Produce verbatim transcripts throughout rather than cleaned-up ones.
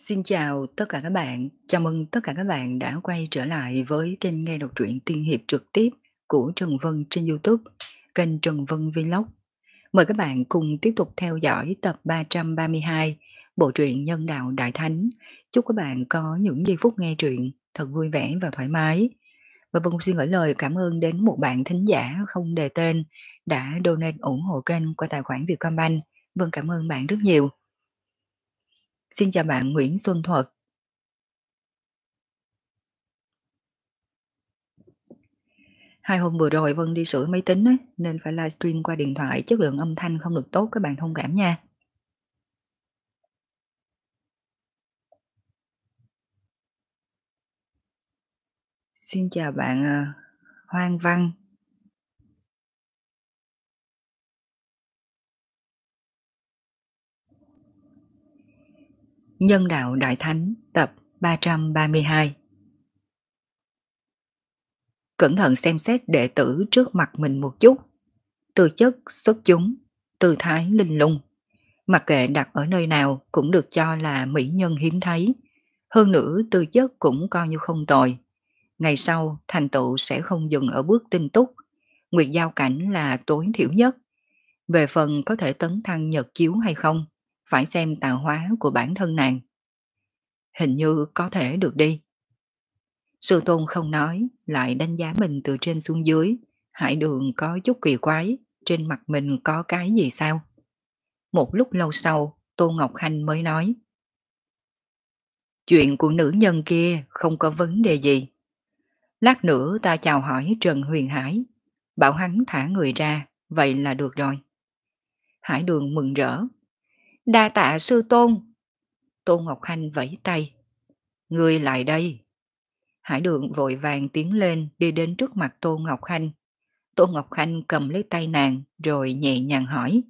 Xin chào tất cả các bạn, chào mừng tất cả các bạn đã quay trở lại với kênh nghe đọc truyện tiên hiệp trực tiếp của Trần Vân trên YouTube, kênh Trần Vân Vlog. Mời các bạn cùng tiếp tục theo dõi tập ba trăm ba mươi hai bộ truyện Nhân đạo Đại Thánh. Chúc các bạn có những giây phút nghe truyện thật vui vẻ và thoải mái. Và Vân xin gửi lời cảm ơn đến một bạn thính giả không đề tên đã donate ủng hộ kênh qua tài khoản Vietcombank. Vân cảm ơn bạn rất nhiều. Xin chào bạn Nguyễn Xuân Thuật. Hai hôm vừa rồi Vân đi sửa máy tính ấy, nên phải livestream qua điện thoại, chất lượng âm thanh không được tốt, các bạn thông cảm nha. Xin chào bạn uh, Hoang Văn. Nhân đạo Đại Thánh tập ba trăm ba mươi hai. Cẩn thận xem xét đệ tử trước mặt mình một chút. Tư chất xuất chúng, tư thái linh lung, mặc kệ đặt ở nơi nào cũng được cho là mỹ nhân hiếm thấy. Hơn nữa tư chất cũng coi như không tồi. Ngày sau thành tựu sẽ không dừng ở bước tinh túc. Nguyệt giao cảnh là tối thiểu nhất. Về phần có thể tấn thăng nhật chiếu hay không, phải xem tạo hóa của bản thân nàng. Hình như có thể được đi. Sư tôn không nói, lại đánh giá mình từ trên xuống dưới. Hải Đường có chút kỳ quái, trên mặt mình có cái gì sao? Một lúc lâu sau, Tô Ngọc Khanh mới nói. Chuyện của nữ nhân kia không có vấn đề gì. Lát nữa ta chào hỏi Trần Huyền Hải, bảo hắn thả người ra, vậy là được rồi. Hải Đường mừng rỡ. Đa tạ sư tôn. Tô Ngọc Khanh vẫy tay. Ngươi lại đây. Hải Đường vội vàng tiến lên đi đến trước mặt Tô Ngọc Khanh. Tô Ngọc Khanh cầm lấy tay nàng rồi nhẹ nhàng hỏi.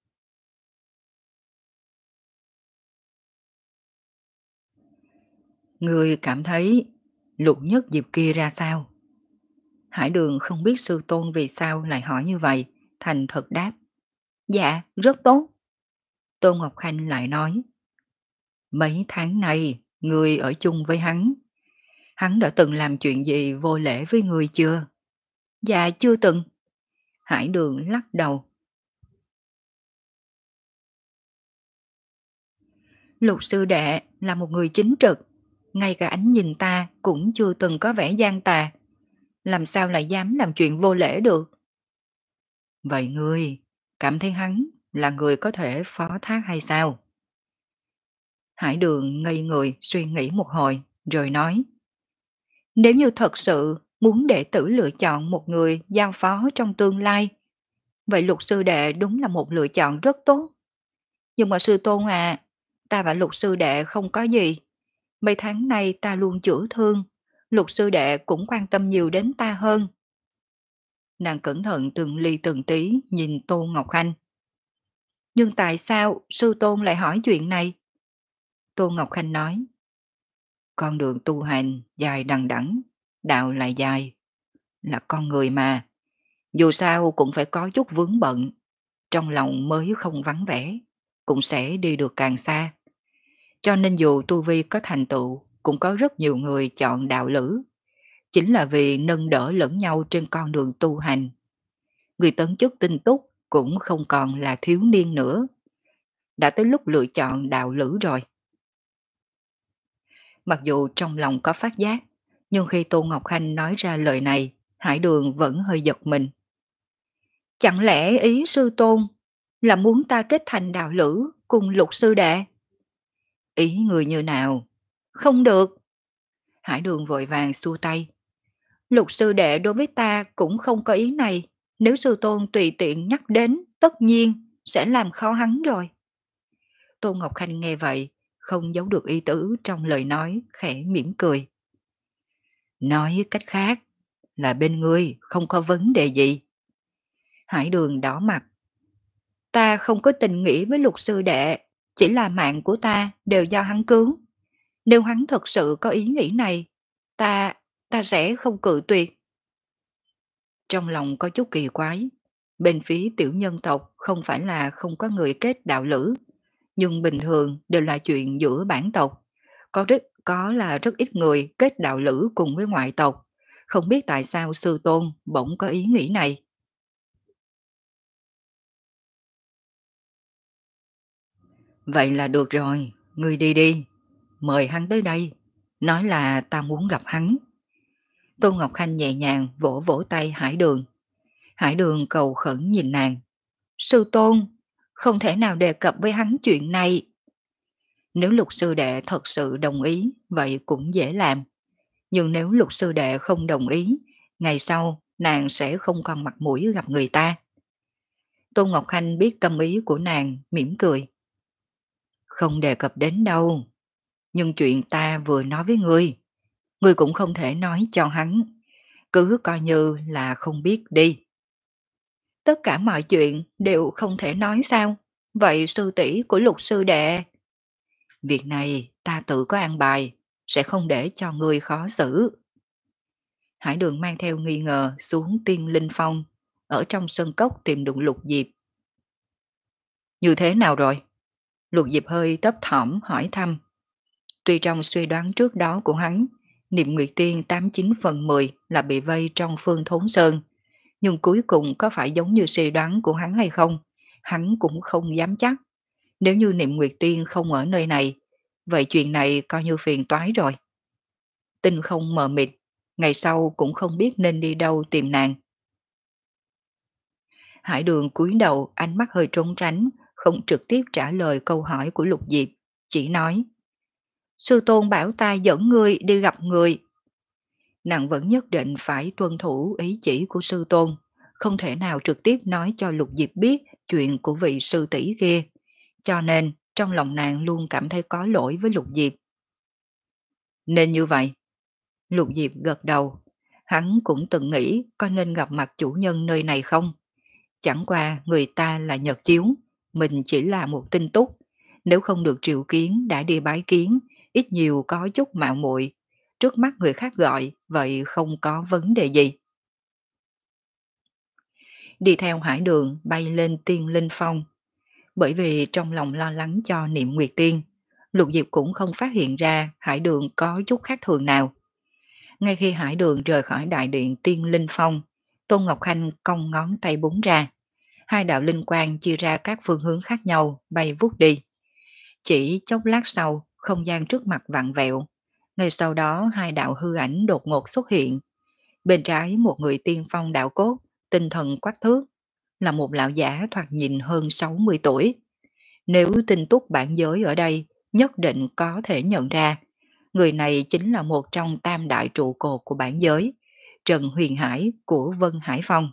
Ngươi cảm thấy Lục Nhất Diệp kia ra sao? Hải Đường không biết sư tôn vì sao lại hỏi như vậy, thành thật đáp. Dạ, rất tốt. Tô Ngọc Khanh lại nói. Mấy tháng nay, ngươi ở chung với hắn. Hắn đã từng làm chuyện gì vô lễ với ngươi chưa? Dạ chưa từng. Hải Đường lắc đầu. Lục sư đệ là một người chính trực. Ngay cả ánh nhìn ta cũng chưa từng có vẻ gian tà. Làm sao lại dám làm chuyện vô lễ được? Vậy ngươi cảm thấy hắn là người có thể phó thác hay sao? Hải Đường ngây người suy nghĩ một hồi rồi nói. Nếu như thật sự muốn đệ tử lựa chọn một người giao phó trong tương lai, vậy Lục sư đệ đúng là một lựa chọn rất tốt. Nhưng mà sư tôn à, ta và Lục sư đệ không có gì. Mấy tháng nay ta luôn chữa thương, Lục sư đệ cũng quan tâm nhiều đến ta hơn. Nàng cẩn thận từng ly từng tí nhìn Tô Ngọc Khanh. Nhưng tại sao sư tôn lại hỏi chuyện này? Tô Ngọc Khanh nói. Con đường tu hành dài đằng đẵng, đạo lại dài. Là con người mà, dù sao cũng phải có chút vướng bận. Trong lòng mới không vắng vẻ, cũng sẽ đi được càng xa. Cho nên dù tu vi có thành tựu, cũng có rất nhiều người chọn đạo lữ. Chính là vì nâng đỡ lẫn nhau trên con đường tu hành. Người tấn chức tinh túc cũng không còn là thiếu niên nữa. Đã tới lúc lựa chọn đạo lữ rồi. Mặc dù trong lòng có phát giác, nhưng khi Tô Ngọc Khanh nói ra lời này, Hải Đường vẫn hơi giật mình. Chẳng lẽ ý sư tôn là muốn ta kết thành đạo lữ cùng Lục sư đệ? Ý người như nào? Không được. Hải Đường vội vàng xua tay. Lục sư đệ đối với ta cũng không có ý này. Nếu sư tôn tùy tiện nhắc đến, tất nhiên sẽ làm khó hắn rồi. Tô Ngọc Khanh nghe vậy, không giấu được ý tứ trong lời nói, khẽ mỉm cười. Nói cách khác là bên ngươi không có vấn đề gì. Hải Đường đỏ mặt. Ta không có tình nghĩa với Lục sư đệ, chỉ là mạng của ta đều do hắn cứu. Nếu hắn thật sự có ý nghĩ này, ta, ta sẽ không cự tuyệt. Trong lòng có chút kỳ quái, bên phía tiểu nhân tộc không phải là không có người kết đạo lữ, nhưng bình thường đều là chuyện giữa bản tộc, có rất có là rất ít người kết đạo lữ cùng với ngoại tộc. Không biết tại sao sư tôn bỗng có ý nghĩ này. Vậy là được rồi, ngươi đi đi, mời hắn tới đây, nói là ta muốn gặp hắn. Tôn Ngọc Khanh nhẹ nhàng vỗ vỗ tay Hải Đường. Hải Đường cầu khẩn nhìn nàng. Sư tôn, không thể nào đề cập với hắn chuyện này. Nếu lục sư đệ thật sự đồng ý, vậy cũng dễ làm. Nhưng nếu lục sư đệ không đồng ý, ngày sau nàng sẽ không còn mặt mũi gặp người ta. Tôn Ngọc Khanh biết tâm ý của nàng, mỉm cười. Không đề cập đến đâu. Nhưng chuyện ta vừa nói với ngươi, ngươi cũng không thể nói cho hắn. Cứ coi như là không biết đi. Tất cả mọi chuyện đều không thể nói sao? Vậy sư tỷ của lục sư đệ? Việc này ta tự có an bài, sẽ không để cho ngươi khó xử. Hải Đường mang theo nghi ngờ xuống Tiên Linh Phong, ở trong sân cốc tìm được Lục Diệp. Như thế nào rồi? Lục Diệp hơi thấp thỏm hỏi thăm. Tuy trong suy đoán trước đó của hắn, Niệm Nguyệt Tiên tám chín phần mười là bị vây trong Phương Thốn Sơn, nhưng cuối cùng có phải giống như suy đoán của hắn hay không, hắn cũng không dám chắc. Nếu như Niệm Nguyệt Tiên không ở nơi này, vậy chuyện này coi như phiền toái rồi. Tinh không mờ mịt, ngày sau cũng không biết nên đi đâu tìm nàng. Hải Đường cúi đầu, ánh mắt hơi trốn tránh, không trực tiếp trả lời câu hỏi của Lục Diệp, chỉ nói: Sư tôn bảo ta dẫn ngươi đi gặp người. Nàng vẫn nhất định phải tuân thủ ý chỉ của sư tôn, không thể nào trực tiếp nói cho Lục Diệp biết chuyện của vị sư tỷ kia, cho nên trong lòng nàng luôn cảm thấy có lỗi với Lục Diệp. Nên như vậy. Lục Diệp gật đầu, hắn cũng từng nghĩ có nên gặp mặt chủ nhân nơi này không. Chẳng qua người ta là Nhật Chiếu, mình chỉ là một tinh túc, nếu không được triệu kiến đã đi bái kiến, ít nhiều có chút mạo muội. Trước mắt người khác gọi, vậy không có vấn đề gì. Đi theo Hải Đường bay lên Tiên Linh Phong. Bởi vì trong lòng lo lắng cho Niệm Nguyệt Tiên, Lục Diệp cũng không phát hiện ra Hải Đường có chút khác thường nào. Ngay khi Hải Đường rời khỏi đại điện Tiên Linh Phong, Tôn Ngọc Khanh cong ngón tay búng ra. Hai đạo linh quang chia ra các phương hướng khác nhau, bay vút đi. Chỉ chốc lát sau, không gian trước mặt vặn vẹo. Ngay sau đó hai đạo hư ảnh đột ngột xuất hiện. Bên trái một người tiên phong đạo cốt, tinh thần quắc thước, là một lão giả thoạt nhìn hơn sáu mươi tuổi. Nếu tinh túc bản giới ở đây, nhất định có thể nhận ra. Người này chính là một trong tam đại trụ cột của bản giới, Trần Huyền Hải của Vân Hải Phong.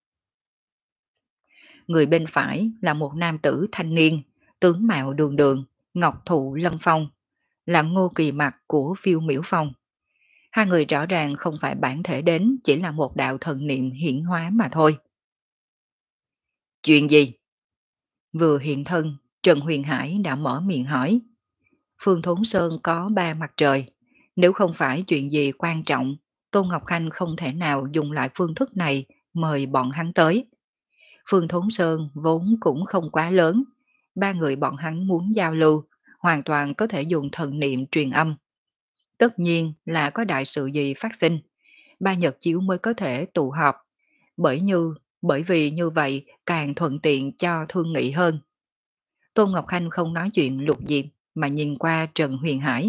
Người bên phải là một nam tử thanh niên, tướng mạo đường đường, ngọc thụ lâm phong, là Ngô Kỳ Mặc của Phiêu Miểu Phong. Hai người rõ ràng không phải bản thể đến, chỉ là một đạo thần niệm hiển hóa mà thôi. Chuyện gì? Vừa hiện thân, Trần Huyền Hải đã mở miệng hỏi. Phương Thốn Sơn có ba mặt trời, nếu không phải chuyện gì quan trọng, Tôn Ngọc Khanh không thể nào dùng lại phương thức này mời bọn hắn tới. Phương Thốn Sơn vốn cũng không quá lớn, ba người bọn hắn muốn giao lưu, hoàn toàn có thể dùng thần niệm truyền âm. Tất nhiên là có đại sự gì phát sinh, ba Nhật Chiếu mới có thể tụ họp, bởi như bởi vì như vậy càng thuận tiện cho thương nghị hơn. Tôn Ngọc Khanh không nói chuyện Lục Diệp mà nhìn qua Trần Huyền Hải.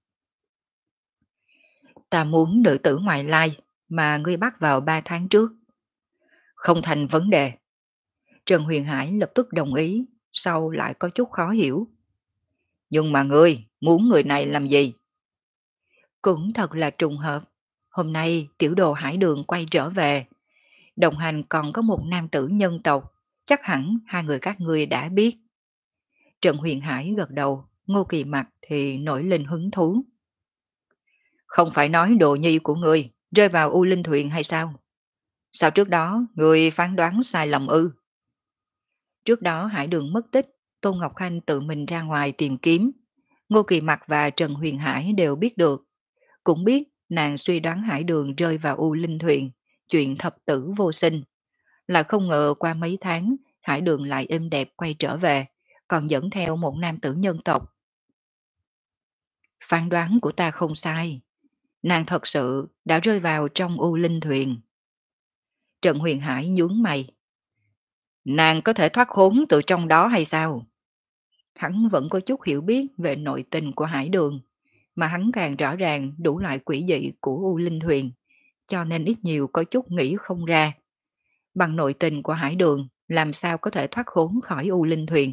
Ta muốn nữ tử ngoại lai mà ngươi bắt vào ba tháng trước. Không thành vấn đề. Trần Huyền Hải lập tức đồng ý, sau lại có chút khó hiểu. Nhưng mà ngươi muốn người này làm gì? Cũng thật là trùng hợp. Hôm nay tiểu đồ Hải Đường quay trở về. Đồng hành còn có một nam tử nhân tộc, chắc hẳn hai người các ngươi đã biết. Trần Huyền Hải gật đầu, Ngô Kỳ Mặc thì nổi lên hứng thú. Không phải nói đồ nhi của ngươi rơi vào U Linh Thuyền hay sao? Sao trước đó ngươi phán đoán sai lầm ư? Trước đó Hải Đường mất tích, Tôn Ngọc Khanh tự mình ra ngoài tìm kiếm. Ngô Kỳ Mặc và Trần Huyền Hải đều biết được. Cũng biết nàng suy đoán Hải Đường rơi vào U Linh Thuyền, chuyện thập tử vô sinh. Là không ngờ qua mấy tháng, Hải Đường lại êm đẹp quay trở về, còn dẫn theo một nam tử nhân tộc. Phán đoán của ta không sai. Nàng thật sự đã rơi vào trong U Linh Thuyền. Trần Huyền Hải nhướng mày. Nàng có thể thoát khốn từ trong đó hay sao? Hắn vẫn có chút hiểu biết về nội tình của Hải Đường, mà hắn càng rõ ràng đủ loại quỷ dị của U Linh Thuyền, cho nên ít nhiều có chút nghĩ không ra. Bằng nội tình của Hải Đường, làm sao có thể thoát khốn khỏi U Linh Thuyền?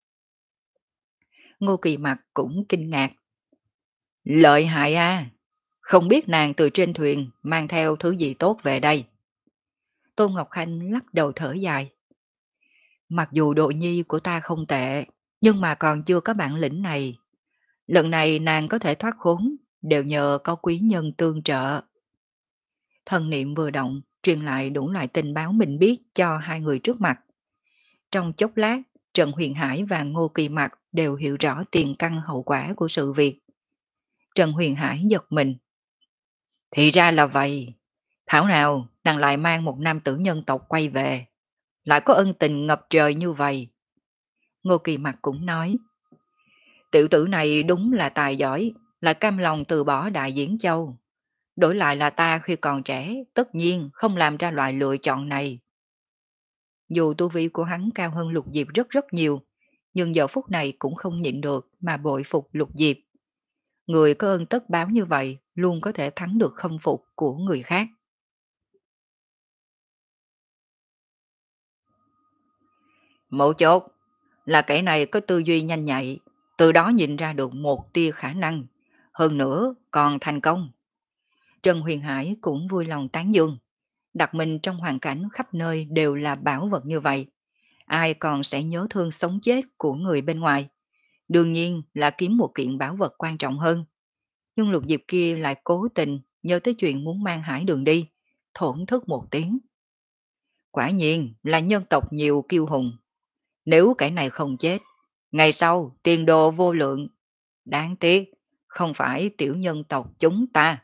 Ngô Kỳ Mặc cũng kinh ngạc. Lợi hại à! Không biết nàng từ trên thuyền mang theo thứ gì tốt về đây. Tôn Ngọc Khanh lắc đầu thở dài. Mặc dù độ nhi của ta không tệ, nhưng mà còn chưa có bản lĩnh này. Lần này nàng có thể thoát khốn, đều nhờ có quý nhân tương trợ. Thần niệm vừa động, truyền lại đủ loại tình báo mình biết cho hai người trước mặt. Trong chốc lát, Trần Huyền Hải và Ngô Kỳ Mặc đều hiểu rõ tiền căn hậu quả của sự việc. Trần Huyền Hải giật mình. Thì ra là vậy. Thảo nào nàng lại mang một nam tử nhân tộc quay về. Lại có ân tình ngập trời như vậy. Ngô Kỳ Mặc cũng nói. Tiểu tử này đúng là tài giỏi, lại cam lòng từ bỏ Đại Diễn Châu. Đổi lại là ta khi còn trẻ, tất nhiên không làm ra loại lựa chọn này. Dù tu vi của hắn cao hơn Lục Diệp rất rất nhiều, nhưng giờ phút này cũng không nhịn được mà bội phục Lục Diệp. Người có ơn tất báo như vậy luôn có thể thắng được khâm phục của người khác. Mấu chốt là kẻ này có tư duy nhanh nhạy, từ đó nhìn ra được một tia khả năng, hơn nữa còn thành công. Trần Huyền Hải cũng vui lòng tán dương, đặt mình trong hoàn cảnh khắp nơi đều là bảo vật như vậy. Ai còn sẽ nhớ thương sống chết của người bên ngoài. Đương nhiên là kiếm một kiện bảo vật quan trọng hơn. Nhưng Lục Diệp kia lại cố tình nhớ tới chuyện muốn mang Hải Đường đi, thổn thức một tiếng. Quả nhiên là nhân tộc nhiều kiêu hùng. Nếu kẻ này không chết, ngày sau tiền đồ vô lượng. Đáng tiếc, không phải tiểu nhân tộc chúng ta.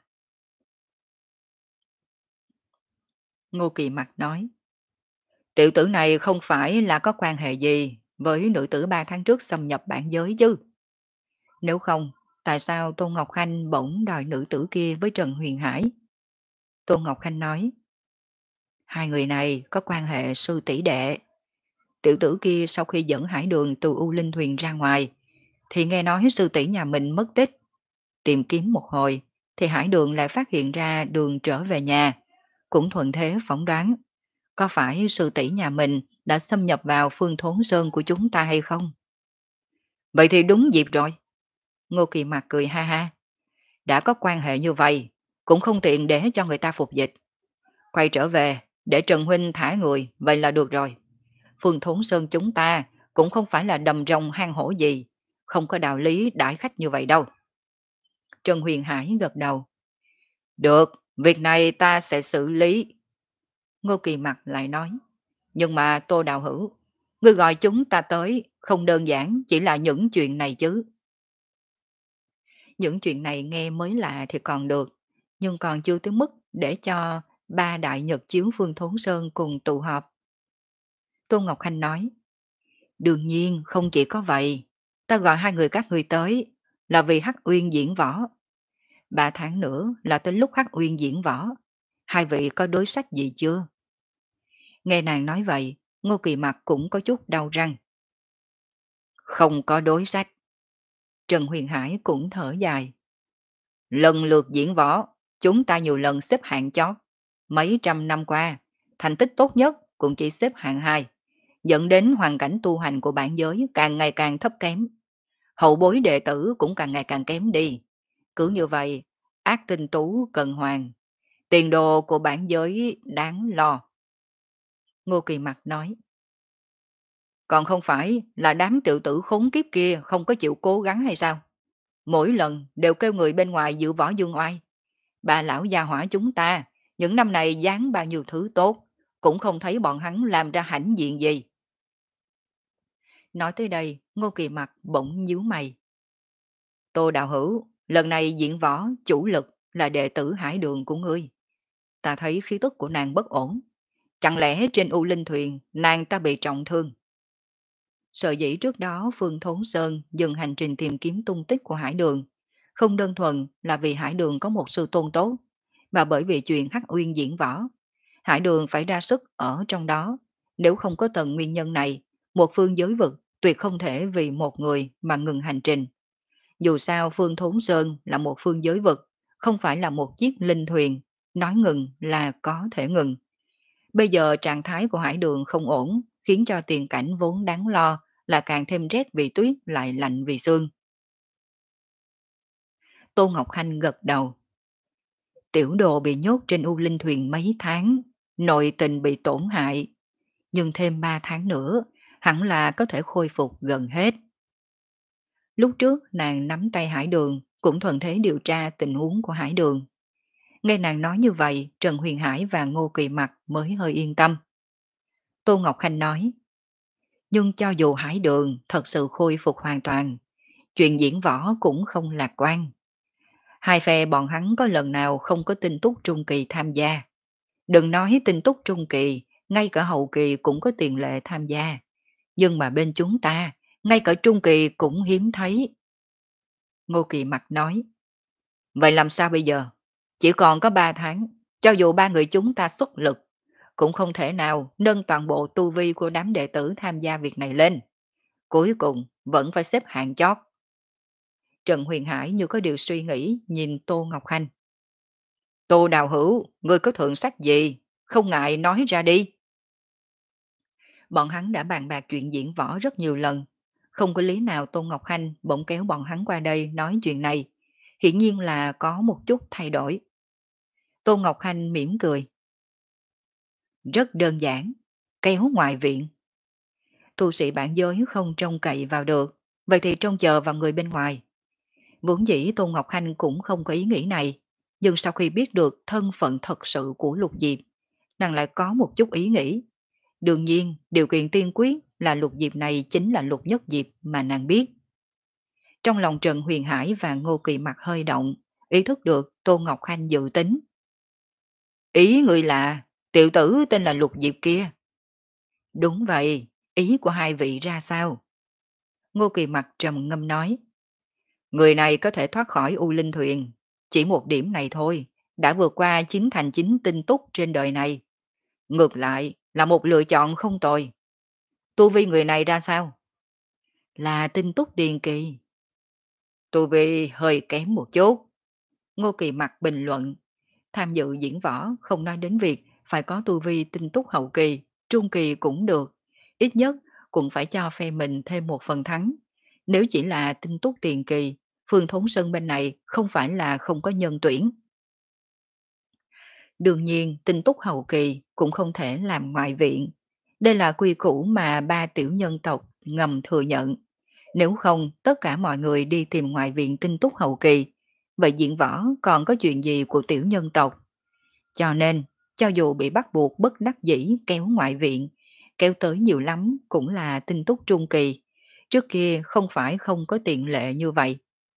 Ngô Kỳ Mặc nói. Tiểu tử này không phải là có quan hệ gì với nữ tử ba tháng trước xâm nhập bản giới chứ. Nếu không, tại sao Tôn Ngọc Khanh bỗng đòi nữ tử kia với Trần Huyền Hải? Tôn Ngọc Khanh nói. Hai người này có quan hệ sư tỷ đệ. Tiểu tử kia sau khi dẫn Hải Đường từ U Linh Thuyền ra ngoài, thì nghe nói sư tỷ nhà mình mất tích. Tìm kiếm một hồi, thì Hải Đường lại phát hiện ra đường trở về nhà. Cũng thuận thế phỏng đoán, có phải sư tỷ nhà mình đã xâm nhập vào Phương Thốn Sơn của chúng ta hay không? Vậy thì đúng dịp rồi. Ngô Kỳ Mạc cười ha ha. Đã có quan hệ như vậy, cũng không tiện để cho người ta phục dịch. Quay trở về, để Trần Huynh thả người, vậy là được rồi. Phương Thốn Sơn chúng ta cũng không phải là đầm rồng hang hổ gì, không có đạo lý đãi khách như vậy đâu. Trần Huyền Hải gật đầu. Được, việc này ta sẽ xử lý. Ngô Kỳ Mặc lại nói. Nhưng mà Tô Đạo Hữu, ngươi gọi chúng ta tới, không đơn giản chỉ là những chuyện này chứ. Những chuyện này nghe mới lạ thì còn được, nhưng còn chưa tới mức để cho ba đại nhật chiếu Phương Thốn Sơn cùng tụ họp. Tô Ngọc Khanh nói. Đương nhiên không chỉ có vậy, ta gọi hai người các ngươi tới là vì Hắc Uyên diễn võ. Ba tháng nữa là tới lúc Hắc Uyên diễn võ. Hai vị có đối sách gì chưa? Nghe nàng nói vậy, Ngô Kỳ Mặc cũng có chút đau răng. Không có đối sách. Trần Huyền Hải cũng thở dài. Lần lượt diễn võ, chúng ta nhiều lần xếp hạng chót. Mấy trăm năm qua, thành tích tốt nhất cũng chỉ xếp hạng hai, dẫn đến hoàn cảnh tu hành của bản giới càng ngày càng thấp kém. Hậu bối đệ tử cũng càng ngày càng kém đi. Cứ như vậy, ác tinh tú cần hoàng. Tiền đồ của bản giới đáng lo. Ngô Kỳ Mặc nói. Còn không phải là đám tiểu tử khốn kiếp kia không có chịu cố gắng hay sao? Mỗi lần đều kêu người bên ngoài dự võ dương oai. Bà lão gia hỏa chúng ta, những năm này dán bao nhiêu thứ tốt, cũng không thấy bọn hắn làm ra hãnh diện gì. Nói tới đây, Ngô Kỳ Mặc bỗng nhíu mày. Tô Đạo Hữu, lần này diễn võ chủ lực là đệ tử Hải Đường của ngươi. Ta thấy khí tức của nàng bất ổn. Chẳng lẽ trên U Linh Thuyền nàng ta bị trọng thương? Sợ dĩ trước đó Phương Thốn Sơn dừng hành trình tìm kiếm tung tích của Hải Đường, Không đơn thuần là vì Hải Đường có một sư tôn tốt, mà bởi vì chuyện Hắc Uyên diễn võ. Hải Đường phải ra sức ở trong đó. Nếu không có tầng nguyên nhân này, một phương giới vực tuyệt không thể vì một người mà ngừng hành trình. Dù sao phương Thốn Sơn là một phương giới vực, không phải là một chiếc linh thuyền, nói ngừng là có thể ngừng. Bây giờ trạng thái của Hải Đường không ổn, khiến cho tiền cảnh vốn đáng lo là càng thêm rét vì tuyết lại lạnh vì sương. Tô Ngọc Khanh gật đầu. Tiểu đồ bị nhốt trên U Linh thuyền mấy tháng, nội tình bị tổn hại, nhưng thêm ba tháng nữa, hẳn là có thể khôi phục gần hết. Lúc trước nàng nắm tay Hải Đường, cũng thuận thế điều tra tình huống của Hải Đường. Nghe nàng nói như vậy, Trần Huyền Hải và Ngô Kỳ Mặc mới hơi yên tâm. Tô Ngọc Khanh nói, nhưng cho dù Hải Đường thật sự khôi phục hoàn toàn, chuyện diễn võ cũng không lạc quan. Hai phe bọn hắn có lần nào không có tinh túc trung kỳ tham gia. Đừng nói tinh túc trung kỳ, ngay cả hậu kỳ cũng có tiền lệ tham gia. Nhưng mà bên chúng ta, ngay cả trung kỳ cũng hiếm thấy. Ngô Kỳ Mặc nói, vậy làm sao bây giờ? Chỉ còn có ba tháng, cho dù ba người chúng ta xuất lực, cũng không thể nào nâng toàn bộ tu vi của đám đệ tử tham gia việc này lên. Cuối cùng vẫn phải xếp hạng chót. Trần Huyền Hải như có điều suy nghĩ nhìn Tô Ngọc Khanh. Tô Đào Hữu, ngươi có thượng sách gì? Không ngại nói ra đi. Bọn hắn đã bàn bạc chuyện diễn võ rất nhiều lần. Không có lý nào Tô Ngọc Khanh bỗng kéo bọn hắn qua đây nói chuyện này. Hiển nhiên là có một chút thay đổi. Tô Ngọc Khanh mỉm cười. Rất đơn giản. Kéo ngoại viện. Tu sĩ bản giới không trông cậy vào được. Vậy thì trông chờ vào người bên ngoài. Vốn dĩ Tô Ngọc Khanh cũng không có ý nghĩ này. Nhưng sau khi biết được thân phận thật sự của Lục Diệp, nàng lại có một chút ý nghĩ. Đương nhiên, điều kiện tiên quyết là Lục Diệp này chính là Lục Nhất Diệp mà nàng biết. Trong lòng Trần Huyền Hải và Ngô Kỳ Mặc hơi động, ý thức được Tô Ngọc Khanh dự tính. Ý người là, tiểu tử tên là Lục Diệp kia. Đúng vậy, ý của hai vị ra sao? Ngô Kỳ Mặc trầm ngâm nói. Người này có thể thoát khỏi U Linh Thuyền. Chỉ một điểm này thôi, đã vượt qua chín thành chín tinh túc trên đời này. Ngược lại, là một lựa chọn không tồi. Tu vi người này ra sao? Là tinh túc tiền kỳ. Tu vi hơi kém một chút. Ngô Kỳ Mặc bình luận. Tham dự diễn võ không nói đến việc phải có tu vi tinh túc hậu kỳ, trung kỳ cũng được. Ít nhất cũng phải cho phe mình thêm một phần thắng. Nếu chỉ là tinh túc tiền kỳ, Phương Thốn Sơn bên này không phải là không có nhân tuyển. Đương nhiên, tinh túc hậu kỳ cũng không thể làm ngoại viện. Đây là quy củ mà ba tiểu nhân tộc ngầm thừa nhận. Nếu không, tất cả mọi người đi tìm ngoại viện tinh túc hậu kỳ. Vậy diễn võ còn có chuyện gì của tiểu nhân tộc? Cho nên, cho dù bị bắt buộc bất đắc dĩ kéo ngoại viện, kéo tới nhiều lắm cũng là tinh túc trung kỳ. Trước kia không phải không có tiện lệ như vậy.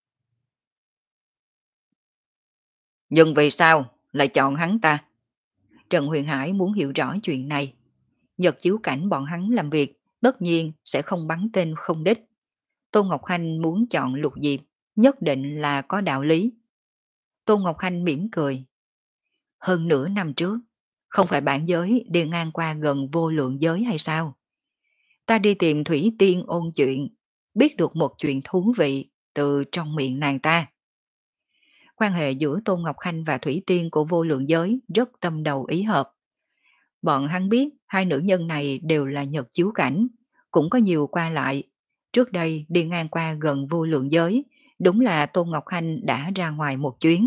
Nhưng vì sao lại chọn hắn ta? Trần Huyền Hải muốn hiểu rõ chuyện này. Nhật chiếu cảnh bọn hắn làm việc, tất nhiên sẽ không bắn tên không đích. Tô Ngọc Khanh muốn chọn Lục Diệp, nhất định là có đạo lý. Tô Ngọc Khanh mỉm cười. Hơn nửa năm trước, không phải bản giới đi ngang qua gần vô lượng giới hay sao? Ta đi tìm Thủy Tiên ôn chuyện, biết được một chuyện thú vị từ trong miệng nàng ta. Quan hệ giữa Tôn Ngọc Khanh và Thủy Tiên của vô lượng giới rất tâm đầu ý hợp. Bọn hắn biết hai nữ nhân này đều là nhật chiếu cảnh, cũng có nhiều qua lại. Trước đây đi ngang qua gần vô lượng giới, đúng là Tôn Ngọc Khanh đã ra ngoài một chuyến.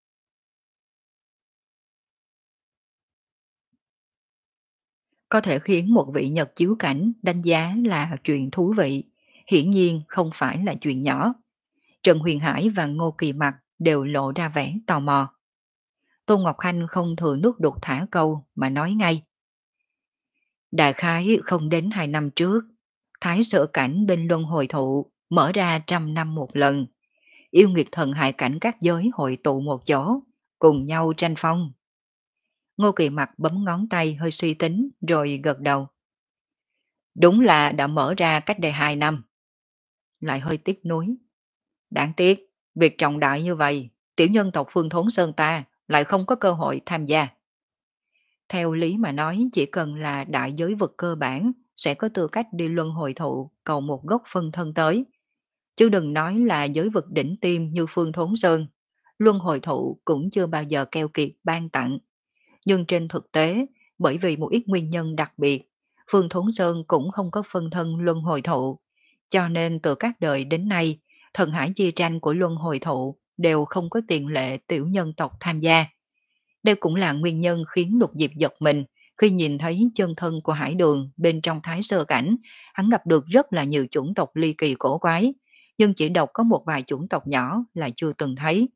Có thể khiến một vị nhật chiếu cảnh đánh giá là chuyện thú vị, hiển nhiên không phải là chuyện nhỏ. Trần Huyền Hải và Ngô Kỳ Mặc đều lộ ra vẻ tò mò. Tôn Ngọc Khanh không thừa nước đục thả câu mà nói ngay. Đại khái không đến hai năm trước, Thái sở cảnh bên luân hồi thụ mở ra trăm năm một lần. Yêu nghiệt thần hại cảnh các giới hội tụ một chỗ, cùng nhau tranh phong. Ngô Kỳ Mặc bấm ngón tay hơi suy tính rồi gật đầu. Đúng là đã mở ra cách đây hai năm. Lại hơi tiếc nuối. Đáng tiếc, Việc trọng đại như vậy, tiểu nhân tộc Phương Thốn Sơn ta lại không có cơ hội tham gia. Theo lý mà nói, chỉ cần là đại giới vực cơ bản sẽ có tư cách đi luân hồi thụ cầu một gốc phân thân tới. Chứ đừng nói là giới vực đỉnh tiêm như Phương Thốn Sơn, luân hồi thụ cũng chưa bao giờ keo kiệt ban tặng. Nhưng trên thực tế, bởi vì một ít nguyên nhân đặc biệt, Phương Thốn Sơn cũng không có phân thân luân hồi thụ. Cho nên từ các đời đến nay, thần hải chi tranh của luân hồi thụ đều không có tiền lệ tiểu nhân tộc tham gia. Đây cũng là nguyên nhân khiến Lục Diệp giật mình khi nhìn thấy chân thân của Hải Đường bên trong Thái Sơ Cảnh. Hắn gặp được rất là nhiều chủng tộc ly kỳ cổ quái, nhưng chỉ độc có một vài chủng tộc nhỏ là chưa từng thấy.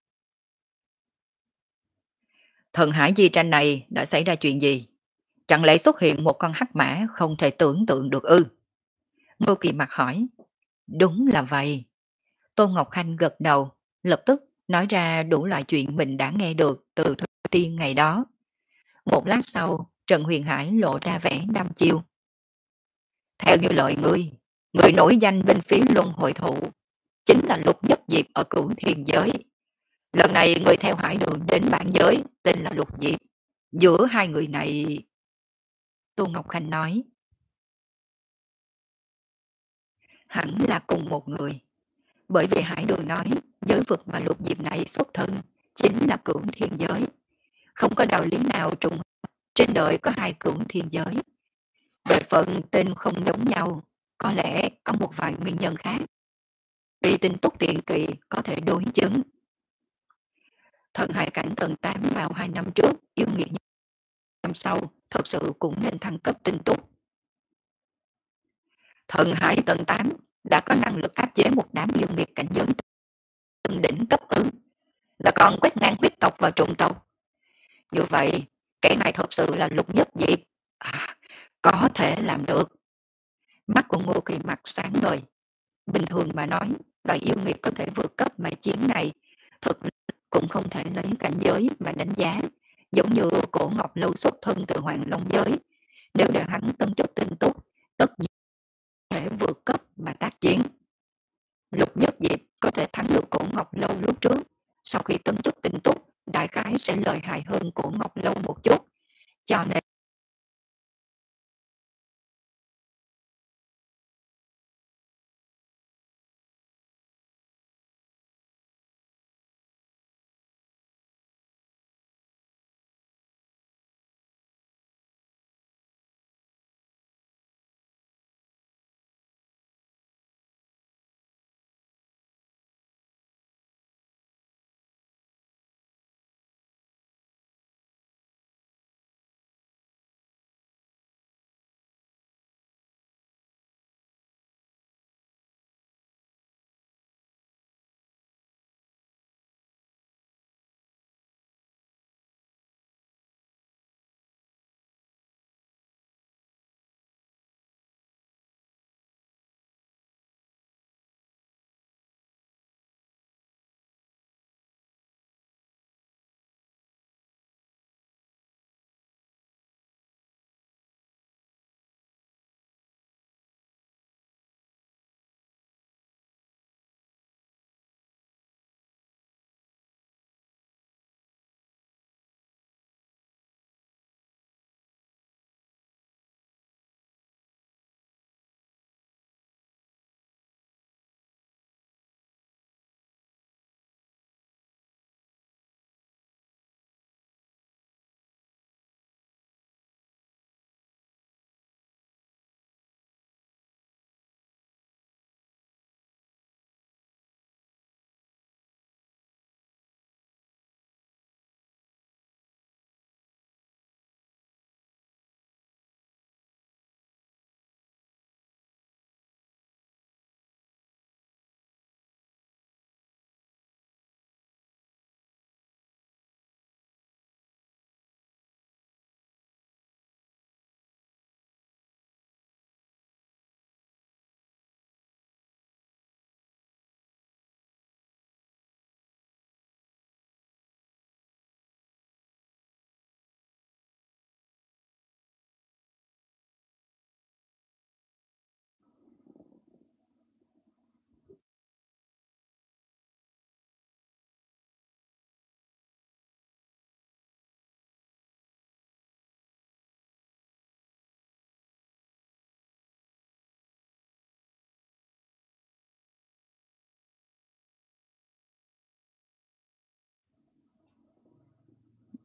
Thần Hải Di tranh này đã xảy ra chuyện gì? Chẳng lẽ xuất hiện một con hắc mã không thể tưởng tượng được ư? Ngô Kỳ Mặc hỏi. Đúng là vậy. Tôn Ngọc Khanh gật đầu, lập tức nói ra đủ loại chuyện mình đã nghe được từ Thủy Tiên ngày đó. Một lát sau, Trần Huyền Hải lộ ra vẻ đăm chiêu. Theo như lời ngươi, người nổi danh bên phía luân hội thụ chính là Lục Nhất Diệp ở Cửu Thiên Giới. Lần này người theo Hải Đường đến bản giới tên là Lục Diệp. Giữa hai người này, Tô Ngọc Khanh nói, hẳn là cùng một người. Bởi vì Hải Đường nói giới vực mà Lục Diệp này xuất thân chính là Cửu Thiên Giới. Không có đạo lý nào trùng hợp trên đời có hai Cửu Thiên Giới. Về phần tên không giống nhau, có lẽ có một vài nguyên nhân khác. Vì tin tức tiện kỳ có thể đối chứng. Thần hải cảnh tầng tám vào hai năm trước, yêu nghiệt năm sau, thật sự cũng nên thăng cấp tinh túc. Thần hải tầng tám đã có năng lực áp chế một đám yêu nghiệt cảnh giới tầng đỉnh cấp ư, là còn quét ngang huyết tộc và trùng tộc. Như vậy, cái này thật sự là Lục Nhất Diệp. À, có thể làm được. Mắt của Ngô Kỳ Mặc sáng ngời. Bình thường mà nói, loại yêu nghiệt có thể vượt cấp mà chiến này, thực lực cũng không thể lấy cảnh giới mà đánh giá. Giống như Cổ Ngọc Lâu xuất thân từ Hoàng Long giới, nếu để hắn tân chức tinh túc, tất nhiên thể vượt cấp mà tác chiến. Lục Nhất Diệp có thể thắng được Cổ Ngọc Lâu lúc trước, sau khi tân chức tinh túc, đại khái sẽ lợi hại hơn Cổ Ngọc Lâu một chút, cho nên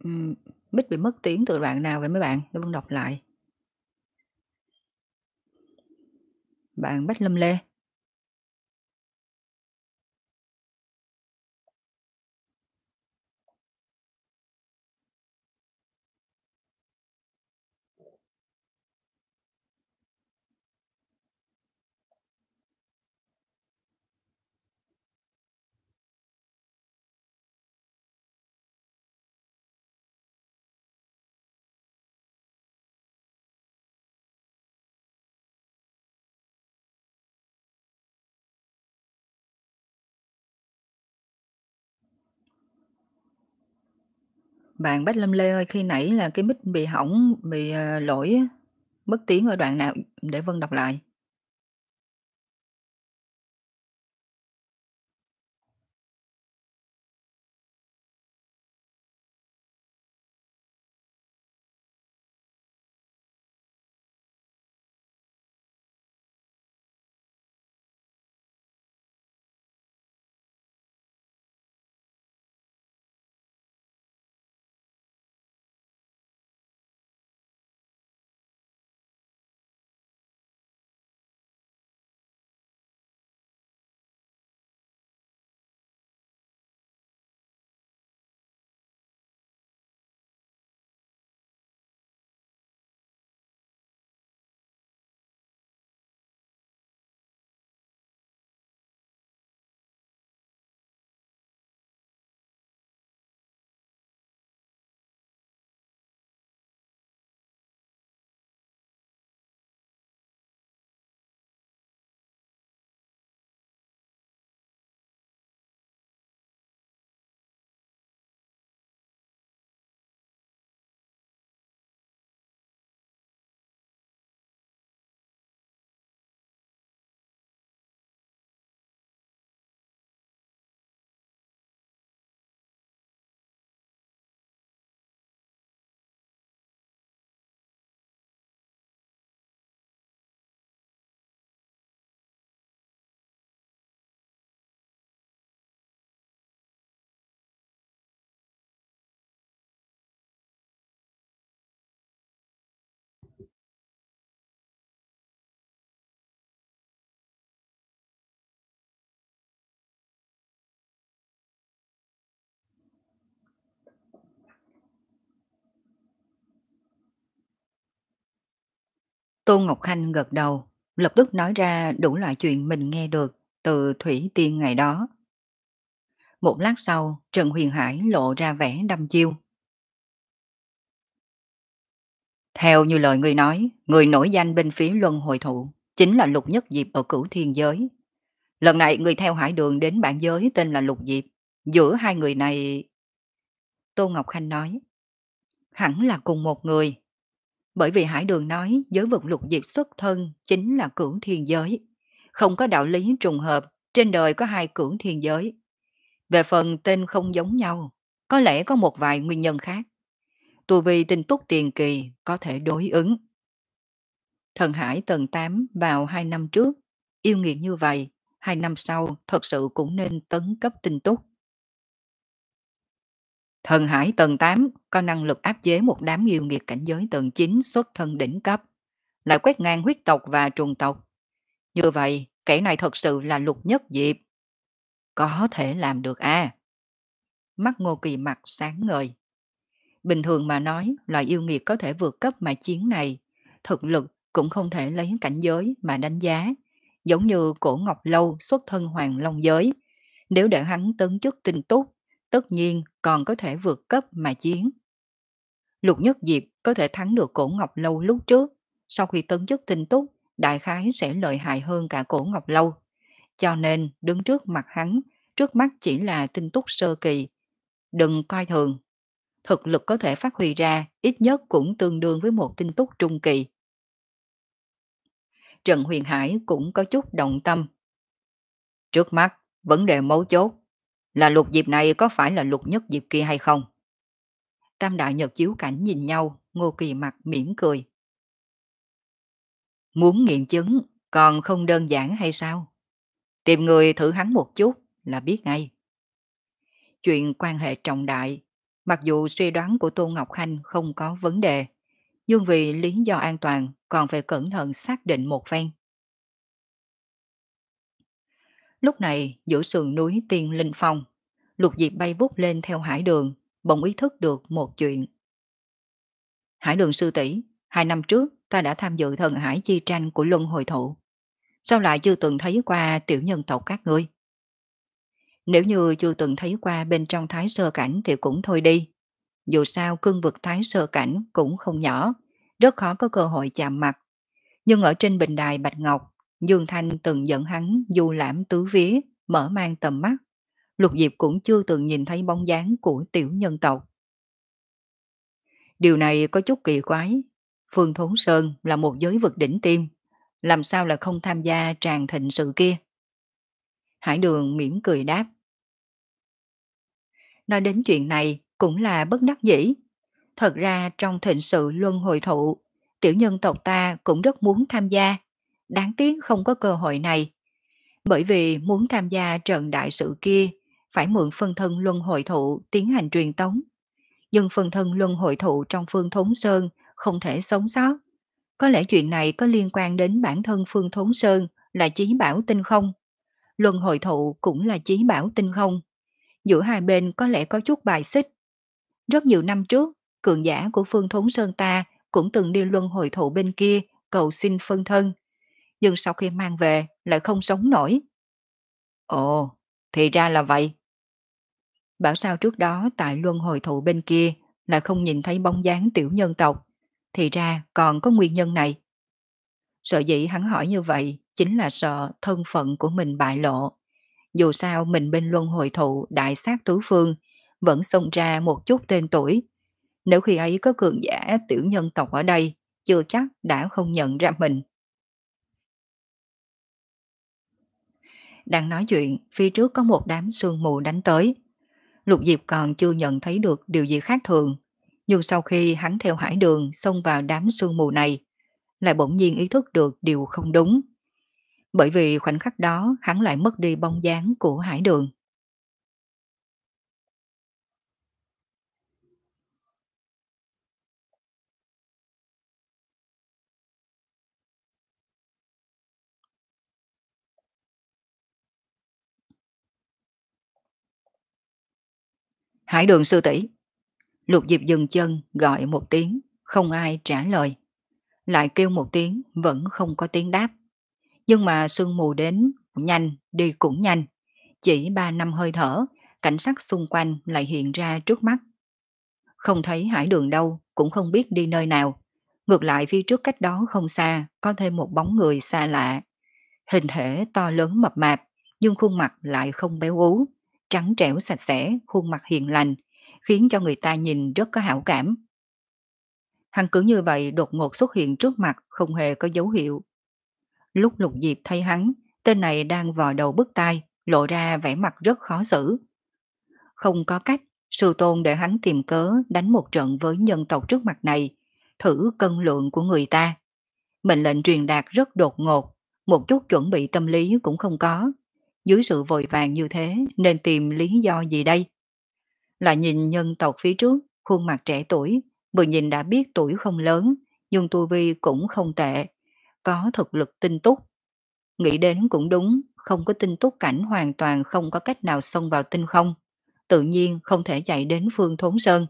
Ừm, Bích bị mất tiếng từ đoạn nào vậy mấy bạn? Để Vân đọc lại. Bạn Bách Lâm Lê. Bạn Bách Lâm Lê ơi, khi nãy là cái mic bị hỏng, bị, ờ, lỗi á, mất tiếng ở đoạn nào? Để Vân đọc lại. Tôn Ngọc Khanh gật đầu, lập tức nói ra đủ loại chuyện mình nghe được từ Thủy Tiên ngày đó. Một lát sau, Trần Huyền Hải lộ ra vẻ đăm chiêu. Theo như lời người nói, người nổi danh bên phía Luân Hồi Thụ chính là Lục Nhất Diệp ở Cửu Thiên Giới. Lần này người theo Hải Đường đến bản giới tên là Lục Diệp. Giữa hai người này... Tô Ngọc Khanh nói, hẳn là cùng một người. Bởi vì Hải Đường nói giới vực Lục Diệp xuất thân chính là Cửu Thiên Giới. Không có đạo lý trùng hợp, trên đời có hai Cửu Thiên Giới. Về phần tên không giống nhau, có lẽ có một vài nguyên nhân khác. Tu vi tinh túc tiền kỳ có thể đối ứng. Thần Hải tầng tám vào hai năm trước, yêu nghiệt như vậy, hai năm sau thật sự cũng nên tấn cấp tinh túc. Thần Hải tầng tám có năng lực áp chế một đám yêu nghiệt cảnh giới tầng chín xuất thân đỉnh cấp, lại quét ngang huyết tộc và trùng tộc. Như vậy, kẻ này thật sự là Lục Nhất Diệp. Có thể làm được à? Mắt Ngô Kỳ mặt sáng ngời. Bình thường mà nói, loài yêu nghiệt có thể vượt cấp mà chiến này, thực lực cũng không thể lấy cảnh giới mà đánh giá. Giống như Cổ Ngọc Lâu xuất thân Hoàng Long giới, nếu để hắn tấn chức tinh túc, tất nhiên còn có thể vượt cấp mà chiến. Lục Nhất Diệp có thể thắng được Cổ Ngọc Lâu lúc trước, sau khi tấn chức tinh túc, đại khái sẽ lợi hại hơn cả Cổ Ngọc Lâu. Cho nên đứng trước mặt hắn, trước mắt chỉ là tinh túc sơ kỳ. Đừng coi thường. Thực lực có thể phát huy ra ít nhất cũng tương đương với một tinh túc trung kỳ. Trần Huyền Hải cũng có chút động tâm. Trước mắt, vấn đề mấu chốt là Lục Diệp này có phải là Lục Nhất Diệp kia hay không? Tam đại nhật chiếu cảnh nhìn nhau, Ngô Kỳ mặt mỉm cười. Muốn nghiệm chứng còn không đơn giản hay sao? Tìm người thử hắn một chút là biết ngay. Chuyện quan hệ trọng đại, Mặc dù suy đoán của Tô Ngọc Khanh không có vấn đề, nhưng vì lý do an toàn còn phải cẩn thận xác định một phen. Lúc này, giữa sườn núi Tiên Linh Phong, Lục Diệp bay vút lên theo hải đường, bỗng ý thức được một chuyện. Hải đường sư tỷ, hai năm trước ta đã tham dự thần hải chi tranh của Luân Hồi Thụ. Sao lại chưa từng thấy qua tiểu nhân tộc các ngươi? Nếu như chưa từng thấy qua bên trong thái sơ cảnh thì cũng thôi đi. Dù sao cương vực thái sơ cảnh cũng không nhỏ, rất khó có cơ hội chạm mặt. Nhưng ở trên bình đài Bạch Ngọc, Dương Thanh từng dẫn hắn du lãm tứ vía, mở mang tầm mắt. Lục Diệp cũng chưa từng nhìn thấy bóng dáng của tiểu nhân tộc. Điều này có chút kỳ quái. Phương Thốn Sơn là một giới vực đỉnh tiêm, làm sao là không tham gia tràng thịnh sự kia? Hải Đường mỉm cười đáp. Nói đến chuyện này cũng là bất đắc dĩ. Thật ra trong thịnh sự luân hồi thụ, tiểu nhân tộc ta cũng rất muốn tham gia. Đáng tiếc không có cơ hội này. Bởi vì muốn tham gia trận đại sự kia, phải mượn phân thân luân hồi thụ tiến hành truyền tống. Nhưng phân thân luân hồi thụ trong Phương Thốn Sơn không thể sống sót. Có lẽ chuyện này có liên quan đến bản thân Phương Thốn Sơn là chí bảo tinh không. Luân hồi thụ cũng là chí bảo tinh không. Giữa hai bên có lẽ có chút bài xích. Rất nhiều năm trước, cường giả của Phương Thốn Sơn ta cũng từng đi luân hồi thụ bên kia cầu xin phân thân. Nhưng sau khi mang về lại không sống nổi. Ồ, thì ra là vậy. Bảo sao trước đó tại luân hồi thụ bên kia lại không nhìn thấy bóng dáng tiểu nhân tộc. Thì ra còn có nguyên nhân này. Sợ dĩ hắn hỏi như vậy chính là sợ thân phận của mình bại lộ. Dù sao mình bên luân hồi thụ đại sát tứ phương vẫn xông ra một chút tên tuổi. Nếu khi ấy có cường giả tiểu nhân tộc ở đây, chưa chắc đã không nhận ra mình. Đang nói chuyện, phía trước có một đám sương mù đánh tới. Lục Diệp còn chưa nhận thấy được điều gì khác thường. Nhưng sau khi hắn theo hải đường xông vào đám sương mù này, lại bỗng nhiên ý thức được điều không đúng. Bởi vì khoảnh khắc đó hắn lại mất đi bóng dáng của hải đường. Hải đường sư tỷ. Lục Diệp dừng chân gọi một tiếng, không ai trả lời. Lại kêu một tiếng vẫn không có tiếng đáp. Nhưng mà sương mù đến nhanh, đi cũng nhanh. Chỉ ba năm hơi thở, cảnh sắc xung quanh lại hiện ra trước mắt. Không thấy hải đường đâu, cũng không biết đi nơi nào. Ngược lại phía trước cách đó không xa, có thêm một bóng người xa lạ. Hình thể to lớn mập mạp, nhưng khuôn mặt lại không béo ú, trắng trẻo sạch sẽ, khuôn mặt hiền lành, khiến cho người ta nhìn rất có hảo cảm. Hắn cứ như vậy đột ngột xuất hiện trước mặt, không hề có dấu hiệu. Lúc Lục Diệp thấy hắn, tên này đang vò đầu bứt tai, lộ ra vẻ mặt rất khó xử. Không có cách, sư tôn để hắn tìm cớ đánh một trận với nhân tộc trước mặt này, thử cân lượng của người ta. Mệnh lệnh truyền đạt rất đột ngột, một chút chuẩn bị tâm lý cũng không có. Dưới sự vội vàng như thế nên tìm lý do gì đây? Là nhìn nhân tộc phía trước, khuôn mặt trẻ tuổi, vừa nhìn đã biết tuổi không lớn, nhưng tu vi cũng không tệ, có thực lực tinh túc. Nghĩ đến cũng đúng, không có tinh túc cảnh hoàn toàn không có cách nào xông vào tinh không. Tự nhiên không thể chạy đến Phương Thốn Sơn.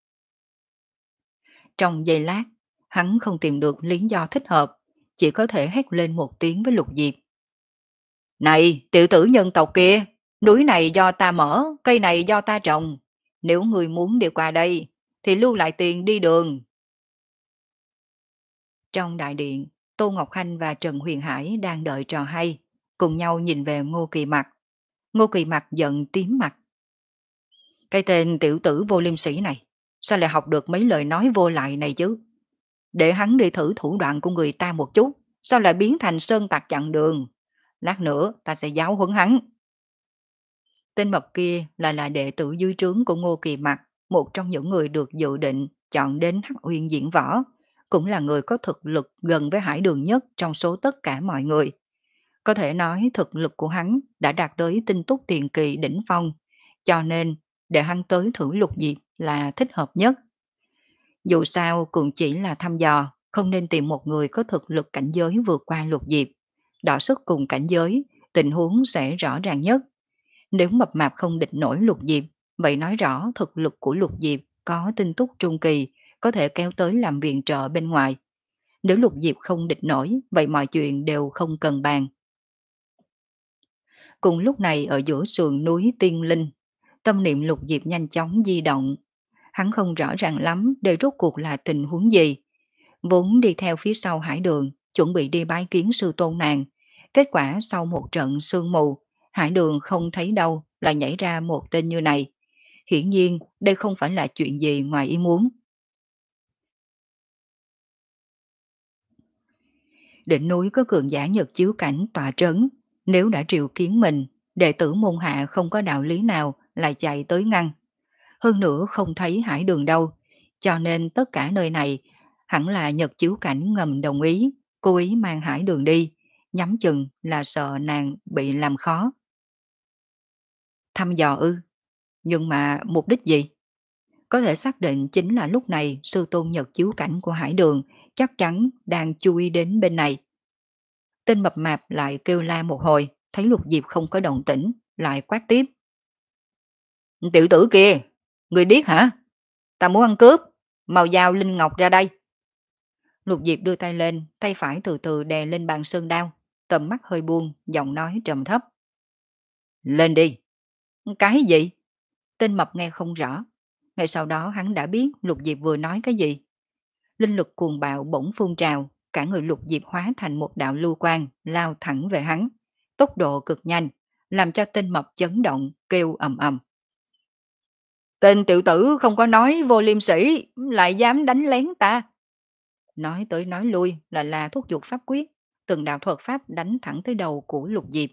Trong giây lát, hắn không tìm được lý do thích hợp, chỉ có thể hét lên một tiếng với Lục Diệp. Này, tiểu tử nhân tộc kia, núi này do ta mở, cây này do ta trồng. Nếu người muốn đi qua đây, thì lưu lại tiền đi đường. Trong đại điện, Tô Ngọc Khanh và Trần Huyền Hải đang đợi trò hay, cùng nhau nhìn về Ngô Kỳ Mặc. Ngô Kỳ Mặc giận tím mặt. Cái tên tiểu tử vô liêm sĩ này, sao lại học được mấy lời nói vô lại này chứ? Để hắn đi thử thủ đoạn của người ta một chút, sao lại biến thành sơn tặc chặn đường? Lát nữa ta sẽ giáo huấn hắn. Tên mập kia là là đệ tử dưới trướng của Ngô Kỳ Mặc, một trong những người được dự định chọn đến Hắc Uyên diễn võ, cũng là người có thực lực gần với Hải Đường nhất trong số tất cả mọi người. Có thể nói thực lực của hắn đã đạt tới tinh túc tiền kỳ đỉnh phong, cho nên để hắn tới thử Lục Diệp là thích hợp nhất. Dù sao cũng chỉ là thăm dò, không nên tìm một người có thực lực cảnh giới vượt qua Lục Diệp. Đọ sức cùng cảnh giới, tình huống sẽ rõ ràng nhất. Nếu mập mạp không địch nổi Lục Diệp, vậy nói rõ thực lực của Lục Diệp có tinh túc trung kỳ, có thể kéo tới làm viện trợ bên ngoài. Nếu Lục Diệp không địch nổi, vậy mọi chuyện đều không cần bàn. Cùng lúc này ở giữa sườn núi Tiên Linh, tâm niệm Lục Diệp nhanh chóng di động. Hắn không rõ ràng lắm đây rốt cuộc là tình huống gì. Vốn đi theo phía sau Hải Đường, chuẩn bị đi bái kiến sư tôn nàng. Kết quả sau một trận sương mù, Hải Đường không thấy đâu, lại nhảy ra một tên như này. Hiển nhiên, đây không phải là chuyện gì ngoài ý muốn. Đỉnh núi có cường giả nhật chiếu cảnh tọa trấn, nếu đã triệu kiến mình, đệ tử môn hạ không có đạo lý nào lại chạy tới ngăn. Hơn nữa không thấy Hải Đường đâu, cho nên tất cả nơi này hẳn là nhật chiếu cảnh ngầm đồng ý, cố ý mang Hải Đường đi, nhắm chừng là sợ nàng bị làm khó. Thăm dò ư? Nhưng mà mục đích gì? Có thể xác định chính là lúc này sư tôn nhật chiếu cảnh của Hải Đường chắc chắn đang chú ý đến bên này. Tên mập mạp lại kêu la một hồi, thấy Lục Diệp không có động tĩnh, lại quát tiếp. Tiểu tử kia, người điếc hả? Ta muốn ăn cướp, mau giao Linh Ngọc ra đây. Lục Diệp đưa tay lên, tay phải từ từ đè lên bàn sơn đao, tầm mắt hơi buông, giọng nói trầm thấp. Lên đi. Cái gì? Tên mập nghe không rõ. Ngay sau đó hắn đã biết Lục Diệp vừa nói cái gì. Linh lực cuồng bạo bỗng phun trào, cả người Lục Diệp hóa thành một đạo lưu quang, lao thẳng về hắn. Tốc độ cực nhanh, làm cho tên mập chấn động, kêu ầm ầm. Tên tiểu tử không có nói vô liêm sĩ, lại dám đánh lén ta. Nói tới nói lui là là thúc giục pháp quyết, từng đạo thuật pháp đánh thẳng tới đầu của Lục Diệp.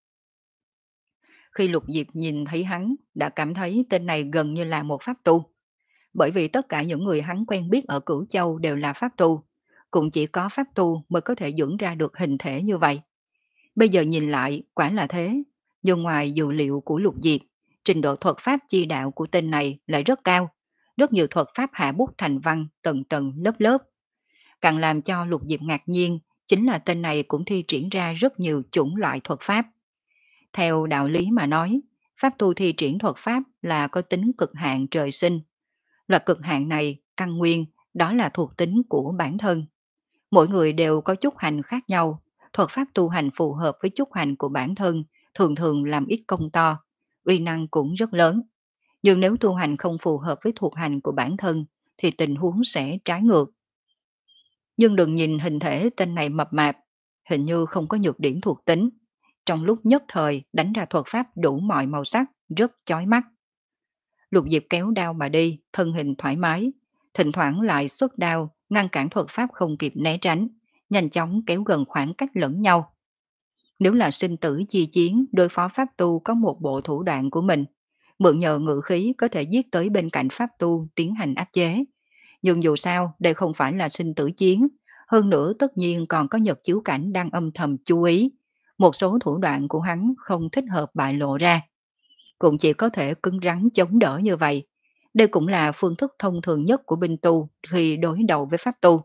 Khi Lục Diệp nhìn thấy hắn, đã cảm thấy tên này gần như là một pháp tu. Bởi vì tất cả những người hắn quen biết ở Cửu Châu đều là pháp tu, cũng chỉ có pháp tu mới có thể dưỡng ra được hình thể như vậy. Bây giờ nhìn lại, quả là thế, nhưng ngoài dự liệu của Lục Diệp, trình độ thuật pháp chi đạo của tên này lại rất cao, rất nhiều thuật pháp hạ bút thành văn tầng tầng lớp lớp. Càng làm cho Lục Diệp ngạc nhiên, chính là tên này cũng thi triển ra rất nhiều chủng loại thuật pháp. Theo đạo lý mà nói, pháp tu thi triển thuật pháp là có tính cực hạn trời sinh. Loại cực hạn này, căn nguyên, đó là thuộc tính của bản thân. Mỗi người đều có chút hành khác nhau, thuật pháp tu hành phù hợp với chút hành của bản thân, thường thường làm ít công to, uy năng cũng rất lớn. Nhưng nếu tu hành không phù hợp với thuộc hành của bản thân, thì tình huống sẽ trái ngược. Nhưng đừng nhìn hình thể tên này mập mạp, hình như không có nhược điểm thuộc tính. Trong lúc nhất thời đánh ra thuật pháp đủ mọi màu sắc, rất chói mắt. Lục Diệp kéo đao mà đi, thân hình thoải mái, thỉnh thoảng lại xuất đao, ngăn cản thuật pháp không kịp né tránh, nhanh chóng kéo gần khoảng cách lẫn nhau. Nếu là sinh tử chi chiến, đối phó pháp tu có một bộ thủ đoạn của mình, mượn nhờ ngự khí có thể giết tới bên cạnh pháp tu tiến hành áp chế. Nhưng dù sao, đây không phải là sinh tử chiến, hơn nữa tất nhiên còn có nhật chiếu cảnh đang âm thầm chú ý. Một số thủ đoạn của hắn không thích hợp bại lộ ra. Cũng chỉ có thể cứng rắn chống đỡ như vậy. Đây cũng là phương thức thông thường nhất của binh tu khi đối đầu với pháp tu.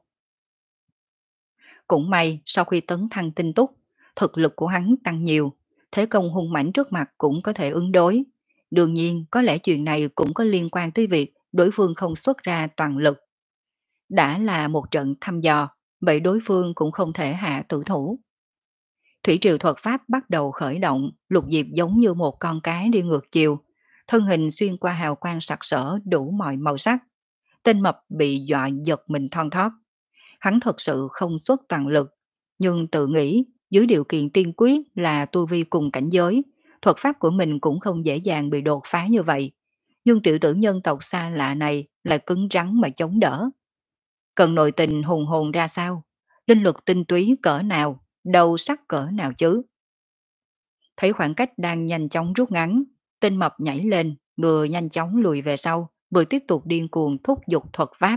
Cũng may sau khi tấn thăng tinh túc, thực lực của hắn tăng nhiều, thế công hung mãnh trước mặt cũng có thể ứng đối. Đương nhiên có lẽ chuyện này cũng có liên quan tới việc đối phương không xuất ra toàn lực. Đã là một trận thăm dò, vậy đối phương cũng không thể hạ tử thủ. Thủy triều thuật pháp bắt đầu khởi động, Lục Diệp giống như một con cá đi ngược chiều, thân hình xuyên qua hào quang sặc sỡ đủ mọi màu sắc. Tên mập bị dọa giật mình thon thót. Hắn thật sự không xuất toàn lực, nhưng tự nghĩ dưới điều kiện tiên quyết là tu vi cùng cảnh giới, thuật pháp của mình cũng không dễ dàng bị đột phá như vậy. Nhưng tiểu tử nhân tộc xa lạ này lại cứng rắn mà chống đỡ. Cần nội tình hùng hồn ra sao? Linh lực tinh túy cỡ nào? Đầu sắc cỡ nào chứ? Thấy khoảng cách đang nhanh chóng rút ngắn, tên mập nhảy lên, vừa nhanh chóng lùi về sau, vừa tiếp tục điên cuồng thúc giục thuật pháp.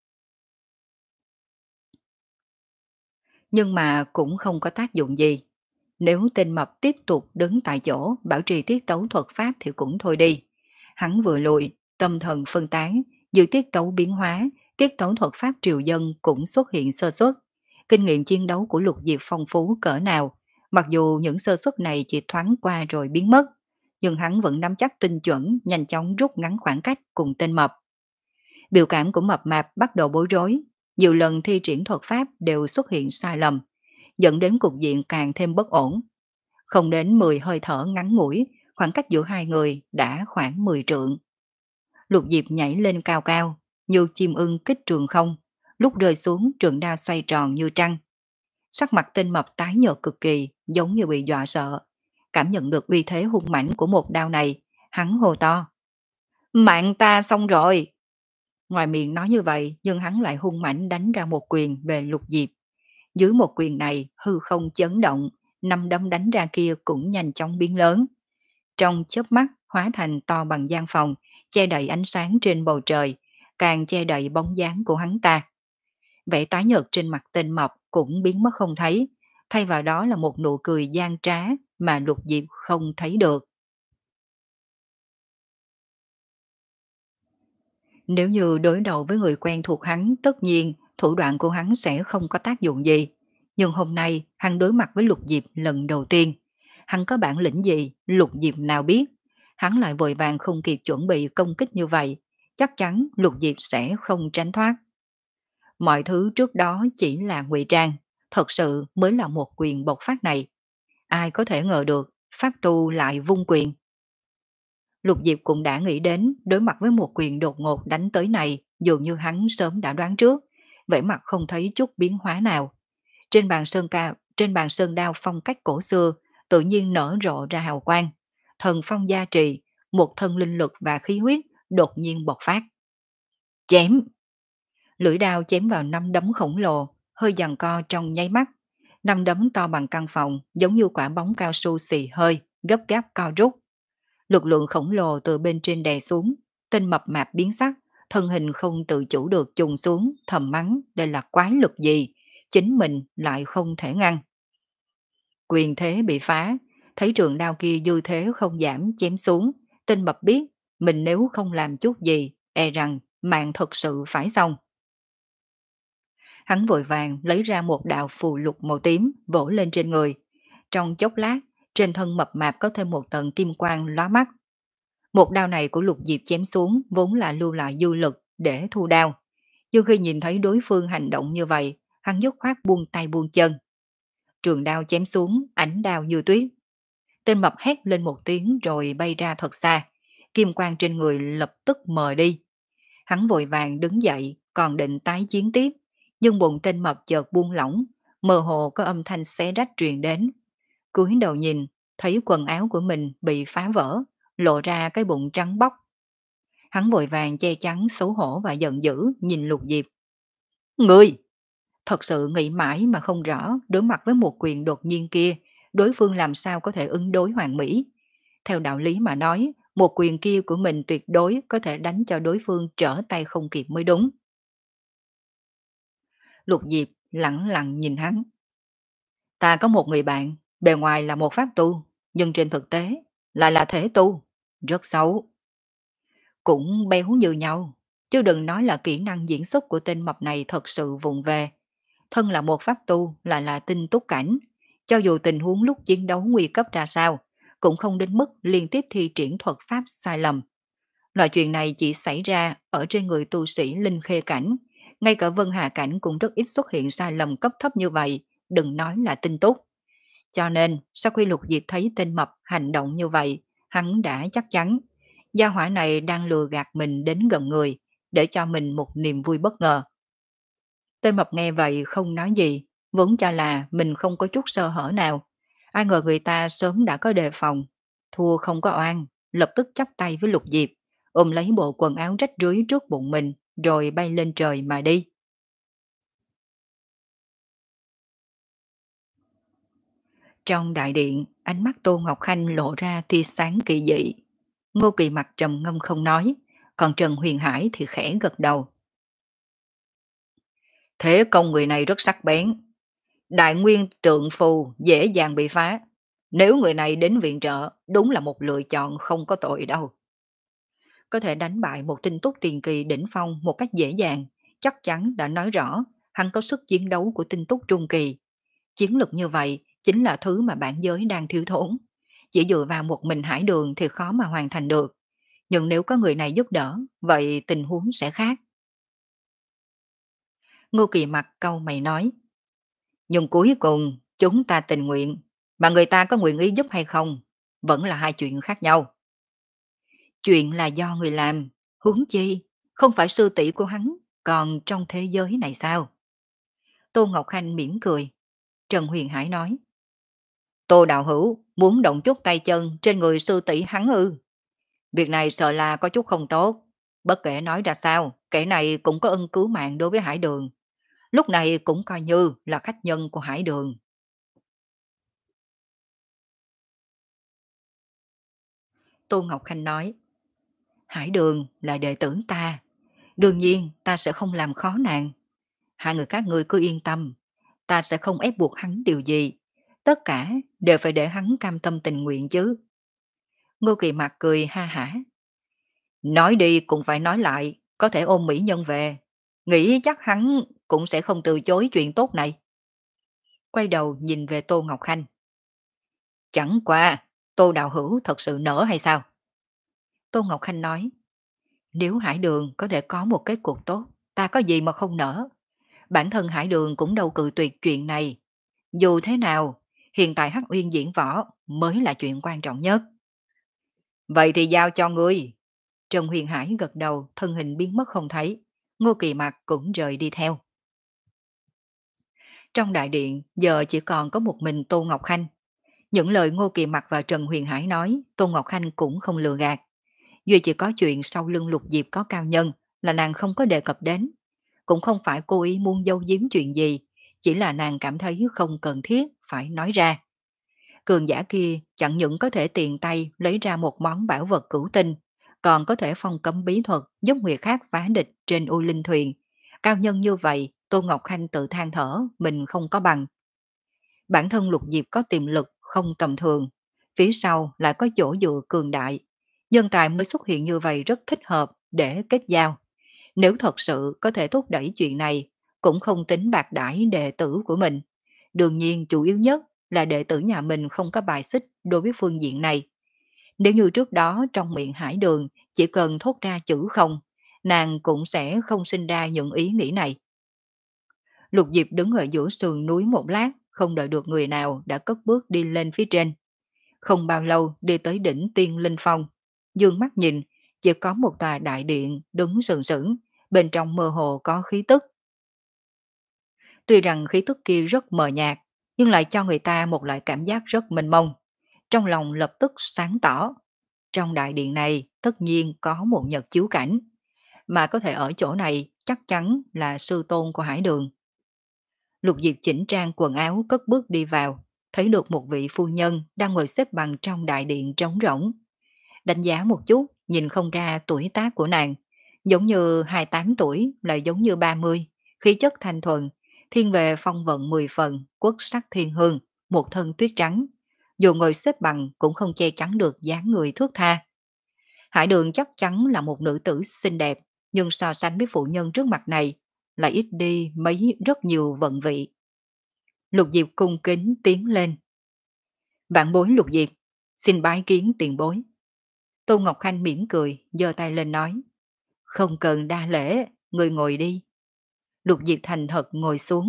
Nhưng mà cũng không có tác dụng gì. Nếu tên mập tiếp tục đứng tại chỗ bảo trì tiết tấu thuật pháp thì cũng thôi đi. Hắn vừa lùi, Tâm thần phân tán, giữa tiết tấu biến hóa, tiết tấu thuật pháp triều dân cũng xuất hiện sơ suất. Kinh nghiệm chiến đấu của Lục Diệp phong phú cỡ nào, mặc dù những sơ suất này chỉ thoáng qua rồi biến mất, nhưng hắn vẫn nắm chắc tinh chuẩn, nhanh chóng rút ngắn khoảng cách cùng tên mập. Biểu cảm của mập mạp bắt đầu bối rối, nhiều lần thi triển thuật pháp đều xuất hiện sai lầm, dẫn đến cục diện càng thêm bất ổn. Không đến mười hơi thở ngắn ngủi, khoảng cách giữa hai người đã khoảng mười trượng. Lục Diệp nhảy lên cao cao, như chim ưng kích trường không, lúc rơi xuống trường đao xoay tròn như trăng. Sắc mặt tên mập tái nhợt cực kỳ, giống như bị dọa sợ. Cảm nhận được uy thế hung mãnh của một đao này, hắn hô to. Mạng ta xong rồi! Ngoài miệng nói như vậy, nhưng hắn lại hung mãnh đánh ra một quyền về Lục Diệp. Dưới một quyền này, hư không chấn động, năm đấm đánh ra kia cũng nhanh chóng biến lớn. Trong chớp mắt hóa thành to bằng gian phòng, che đậy ánh sáng trên bầu trời, càng che đậy bóng dáng của hắn ta. Vẻ tái nhợt trên mặt tên mập cũng biến mất không thấy, thay vào đó là một nụ cười gian trá mà Lục Diệp không thấy được. Nếu như đối đầu với người quen thuộc hắn, tất nhiên thủ đoạn của hắn sẽ không có tác dụng gì. Nhưng hôm nay hắn đối mặt với Lục Diệp lần đầu tiên. Hắn có bản lĩnh gì, Lục Diệp nào biết. Hắn lại vội vàng không kịp chuẩn bị công kích như vậy. Chắc chắn Lục Diệp sẽ không tránh thoát. Mọi thứ trước đó chỉ là ngụy trang. Thật sự mới là một quyền bộc phát này. Ai có thể ngờ được, pháp tu lại vung quyền. Lục Diệp cũng đã nghĩ đến đối mặt với một quyền đột ngột đánh tới này, dường như hắn sớm đã đoán trước, vẻ mặt không thấy chút biến hóa nào. Trên bàn sơn cao, trên bàn sơn đao phong cách cổ xưa, tự nhiên nở rộ ra hào quang. Thần phong gia trì, một thân linh lực và khí huyết đột nhiên bộc phát. Chém! Lưỡi đao chém vào năm đấm khổng lồ, hơi giằng co trong nháy mắt. Năm đấm to bằng căn phòng, giống như quả bóng cao su xì hơi, gấp gáp co rút. Lực lượng khổng lồ từ bên trên đè xuống, tên mập mạp biến sắc, thân hình không tự chủ được trùng xuống, thầm mắng đây là quái lực gì, chính mình lại không thể ngăn. Quyền thế bị phá, thấy trường đao kia dư thế không giảm chém xuống, tên mập biết mình nếu không làm chút gì, e rằng mạng thật sự phải xong. Hắn vội vàng lấy ra một đạo phù lục màu tím vỗ lên trên người. Trong chốc lát, trên thân mập mạp có thêm một tầng kim quang lóa mắt. Một đao này của Lục Diệp chém xuống vốn là lưu lại dư lực để thu đao. Nhưng khi nhìn thấy đối phương hành động như vậy, hắn dứt khoát buông tay buông chân. Trường đao chém xuống, ảnh đao như tuyết. Tên mập hét lên một tiếng rồi bay ra thật xa. Kim quang trên người lập tức mờ đi. Hắn vội vàng đứng dậy, còn định tái chiến tiếp. Nhưng bụng tên mập chợt buông lỏng, mơ hồ có âm thanh xé rách truyền đến. Cúi đầu nhìn, thấy quần áo của mình bị phá vỡ, lộ ra cái bụng trắng bóc. Hắn vội vàng che chắn xấu hổ và giận dữ nhìn Lục Diệp. Người! Thật sự nghĩ mãi mà không rõ đối mặt với một quyền đột nhiên kia, đối phương làm sao có thể ứng đối hoàn mỹ. Theo đạo lý mà nói, một quyền kia của mình tuyệt đối có thể đánh cho đối phương trở tay không kịp mới đúng. Lục Diệp lẳng lặng nhìn hắn. Ta có một người bạn, bề ngoài là một pháp tu, nhưng trên thực tế lại là thể tu, rất xấu. Cũng béo như nhau, chứ đừng nói là kỹ năng diễn xuất của tên mập này thật sự vụng về. Thân là một pháp tu lại là tinh túc cảnh, cho dù tình huống lúc chiến đấu nguy cấp ra sao, cũng không đến mức liên tiếp thi triển thuật pháp sai lầm. Loại chuyện này chỉ xảy ra ở trên người tu sĩ linh khê cảnh, ngay cả vân hà cảnh cũng rất ít xuất hiện sai lầm cấp thấp như vậy, đừng nói là tinh túc. Cho nên, sau khi Lục Diệp thấy tên mập hành động như vậy, hắn đã chắc chắn gia hỏa này đang lừa gạt mình đến gần người, để cho mình một niềm vui bất ngờ. Tên mập nghe vậy không nói gì, vốn cho là mình không có chút sơ hở nào. Ai ngờ người ta sớm đã có đề phòng, thua không có oan, lập tức chắp tay với Lục Diệp, ôm lấy bộ quần áo rách rưới trước bụng mình, rồi bay lên trời mà đi. Trong đại điện, ánh mắt Tô Ngọc Khanh lộ ra tia sáng kỳ dị. Ngô Kỳ mặt trầm ngâm không nói, còn Trần Huyền Hải thì khẽ gật đầu. Thế công người này rất sắc bén. Đại nguyên trượng phù dễ dàng bị phá. Nếu người này đến viện trợ, đúng là một lựa chọn không có tội đâu. có thể đánh bại một tinh túc tiền kỳ đỉnh phong một cách dễ dàng, chắc chắn đã nói rõ hắn có sức chiến đấu của tinh túc trung kỳ. Chiến lược như vậy chính là thứ mà bản giới đang thiếu thốn. Chỉ dựa vào một mình Hải Đường thì khó mà hoàn thành được. Nhưng nếu có người này giúp đỡ, vậy tình huống sẽ khác. Ngô Kỳ mặt câu mày nói. Nhưng cuối cùng, chúng ta tình nguyện, mà người ta có nguyện ý giúp hay không, vẫn là hai chuyện khác nhau. Chuyện là do người làm, huống chi, không phải sư tỷ của hắn, còn trong thế giới này sao? Tô Ngọc Khanh mỉm cười. Trần Huyền Hải nói. Tô Đạo Hữu muốn động chút tay chân trên người sư tỷ hắn ư? Việc này sợ là có chút không tốt. Bất kể nói ra sao, kẻ này cũng có ân cứu mạng đối với Hải Đường. Lúc này cũng coi như là khách nhân của Hải Đường. Tô Ngọc Khanh nói. Hải Đường là đệ tử ta. Đương nhiên ta sẽ không làm khó nàng. Hai người các ngươi cứ yên tâm. Ta sẽ không ép buộc hắn điều gì. Tất cả đều phải để hắn cam tâm tình nguyện chứ. Ngô Kỳ Mạc cười ha hả. Nói đi cũng phải nói lại, có thể ôm mỹ nhân về. Nghĩ chắc hắn cũng sẽ không từ chối chuyện tốt này. Quay đầu nhìn về Tô Ngọc Khanh. Chẳng qua, Tô Đạo Hữu thật sự nỡ hay sao? Tô Ngọc Khanh nói. Nếu Hải Đường có thể có một kết cục tốt, ta có gì mà không nỡ. Bản thân Hải Đường cũng đâu cự tuyệt chuyện này. Dù thế nào, hiện tại Hắc Uyên diễn võ mới là chuyện quan trọng nhất. Vậy thì giao cho ngươi. Trần Huyền Hải gật đầu, thân hình biến mất không thấy. Ngô Kỳ Mạc cũng rời đi theo. Trong đại điện, giờ chỉ còn có một mình Tô Ngọc Khanh. Những lời Ngô Kỳ Mạc và Trần Huyền Hải nói, Tô Ngọc Khanh cũng không lừa gạt. Duy chỉ có chuyện sau lưng Lục Diệp có cao nhân là nàng không có đề cập đến. Cũng không phải cô ý muốn giấu giếm chuyện gì, chỉ là nàng cảm thấy không cần thiết phải nói ra. Cường giả kia chẳng những có thể tiện tay lấy ra một món bảo vật cửu tinh, còn có thể phong cấm bí thuật giúp người khác phá địch trên U Linh Thuyền. Cao nhân như vậy, Tô Ngọc Khanh tự than thở mình không có bằng. Bản thân Lục Diệp có tiềm lực không tầm thường, phía sau lại có chỗ dựa cường đại. Nhân tài mới xuất hiện như vậy rất thích hợp để kết giao. Nếu thật sự có thể thúc đẩy chuyện này, cũng không tính bạc đãi đệ tử của mình. Đương nhiên chủ yếu nhất là đệ tử nhà mình không có bài xích đối với phương diện này. Nếu như trước đó trong miệng Hải Đường chỉ cần thốt ra chữ không, nàng cũng sẽ không sinh ra những ý nghĩ này. Lục Diệp đứng ở giữa sườn núi một lát, không đợi được người nào đã cất bước đi lên phía trên. Không bao lâu đi tới đỉnh Tiên Linh Phong, dương mắt nhìn, chỉ có một tòa đại điện đứng sừng sững, bên trong mơ hồ có khí tức. Tuy rằng khí tức kia rất mờ nhạt, nhưng lại cho người ta một loại cảm giác rất mênh mông. Trong lòng lập tức sáng tỏ. Trong đại điện này tất nhiên có một nhật chiếu cảnh, mà có thể ở chỗ này chắc chắn là sư tôn của Hải Đường. Lục Diệp chỉnh trang quần áo cất bước đi vào, thấy được một vị phu nhân đang ngồi xếp bằng trong đại điện trống rỗng. Đánh giá một chút, nhìn không ra tuổi tác của nàng, giống như hai mươi tám tuổi lại giống như ba mươi, khí chất thanh thuần, thiên về phong vận mười phần, quốc sắc thiên hương, một thân tuyết trắng. Dù ngồi xếp bằng cũng không che chắn được dáng người thước tha. Hải Đường chắc chắn là một nữ tử xinh đẹp, nhưng so sánh với phụ nhân trước mặt này, lại ít đi mấy rất nhiều vận vị. Lục Diệp cung kính tiến lên. Vạn bối Lục Diệp, xin bái kiến tiền bối. Tô Ngọc Khanh mỉm cười, giơ tay lên nói. Không cần đa lễ, người ngồi đi. Lục Diệp thành thật ngồi xuống.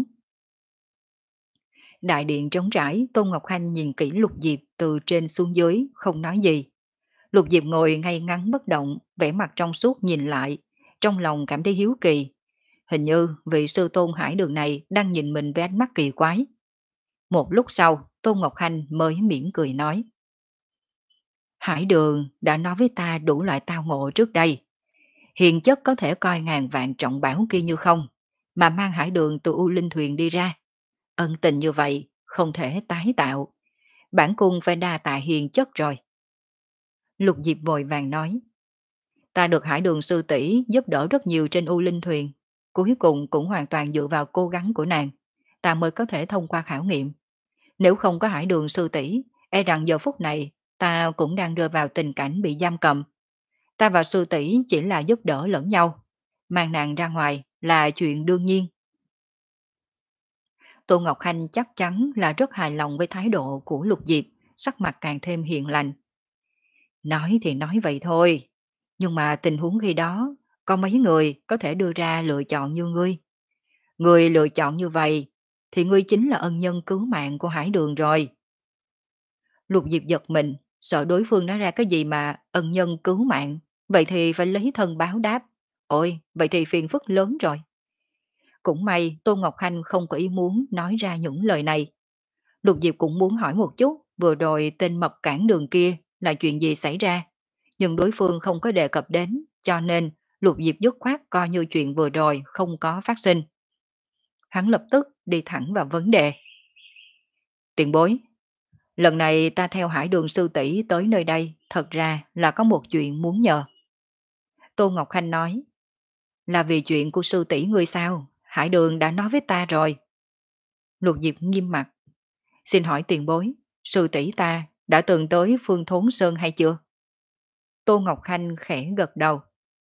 Đại điện trống trải, Tô Ngọc Khanh nhìn kỹ Lục Diệp từ trên xuống dưới, không nói gì. Lục Diệp ngồi ngay ngắn bất động, vẻ mặt trong suốt nhìn lại, trong lòng cảm thấy hiếu kỳ. Hình như vị sư tôn Hải Đường này đang nhìn mình với ánh mắt kỳ quái. Một lúc sau, Tô Ngọc Khanh mới mỉm cười nói. Hải Đường đã nói với ta đủ loại tao ngộ trước đây. Hiền chất có thể coi ngàn vạn trọng bảo kia như không, mà mang Hải Đường từ U Linh Thuyền đi ra. Ân tình như vậy, không thể tái tạo. Bản cung phải đa tạ hiền chất rồi. Lục Diệp vội vàng nói. Ta được Hải Đường sư tỷ giúp đỡ rất nhiều trên U Linh Thuyền. Cuối cùng cũng hoàn toàn dựa vào cố gắng của nàng. Ta mới có thể thông qua khảo nghiệm. Nếu không có Hải Đường sư tỷ, e rằng giờ phút này ta cũng đang rơi vào tình cảnh bị giam cầm. Ta và sư tỷ chỉ là giúp đỡ lẫn nhau. Mang nàng ra ngoài là chuyện đương nhiên. Tô Ngọc Khanh chắc chắn là rất hài lòng với thái độ của Lục Diệp, sắc mặt càng thêm hiền lành. Nói thì nói vậy thôi, nhưng mà tình huống khi đó, có mấy người có thể đưa ra lựa chọn như ngươi. Ngươi lựa chọn như vậy, thì ngươi chính là ân nhân cứu mạng của Hải Đường rồi. Lục Diệp giật mình, sợ đối phương nói ra cái gì mà ân nhân cứu mạng, vậy thì phải lấy thân báo đáp. Ôi, vậy thì phiền phức lớn rồi. Cũng may Tô Ngọc Khanh không có ý muốn nói ra những lời này. Lục Diệp cũng muốn hỏi một chút, vừa rồi tên mập cản đường kia là chuyện gì xảy ra. Nhưng đối phương không có đề cập đến, cho nên Lục Diệp dứt khoát coi như chuyện vừa rồi không có phát sinh. Hắn lập tức đi thẳng vào vấn đề. Tiền bối, lần này ta theo Hải Đường sư tỷ tới nơi đây, thật ra là có một chuyện muốn nhờ. Tô Ngọc Khanh nói, là vì chuyện của sư tỷ ngươi sao? Hải Đường đã nói với ta rồi. Lục Diệp nghiêm mặt, xin hỏi tiền bối, sư tỷ ta đã từng tới Phương Thốn Sơn hay chưa? Tô Ngọc Khanh khẽ gật đầu.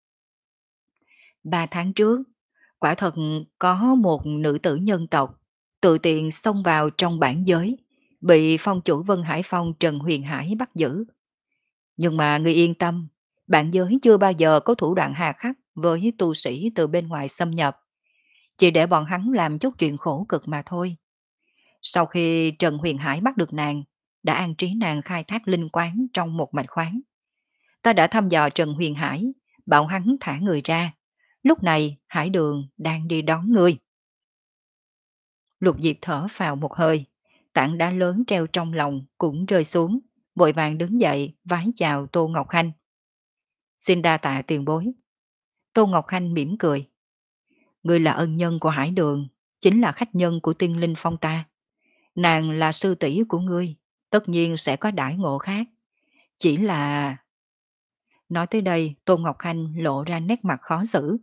Ba tháng trước, quả thật có một nữ tử nhân tộc tự tiện xông vào trong bản giới, bị phong chủ Vân Hải Phong Trần Huyền Hải bắt giữ. Nhưng mà người yên tâm, bản giới chưa bao giờ có thủ đoạn hà khắc với tu sĩ từ bên ngoài xâm nhập, chỉ để bọn hắn làm chút chuyện khổ cực mà thôi. Sau khi Trần Huyền Hải bắt được nàng, đã an trí nàng khai thác linh quán trong một mạch khoáng. Ta đã thăm dò Trần Huyền Hải, bảo hắn thả người ra. Lúc này Hải Đường đang đi đón người. Lục Diệp thở phào một hơi, tảng đá lớn treo trong lòng cũng rơi xuống, vội vàng đứng dậy vái chào Tô Ngọc Khanh. Xin đa tạ tiền bối. Tô Ngọc Khanh mỉm cười. Ngươi là ân nhân của Hải Đường, chính là khách nhân của tiên linh phong ta. Nàng là sư tỷ của ngươi, tất nhiên sẽ có đãi ngộ khác. Chỉ là... Nói tới đây, Tô Ngọc Khanh lộ ra nét mặt khó xử.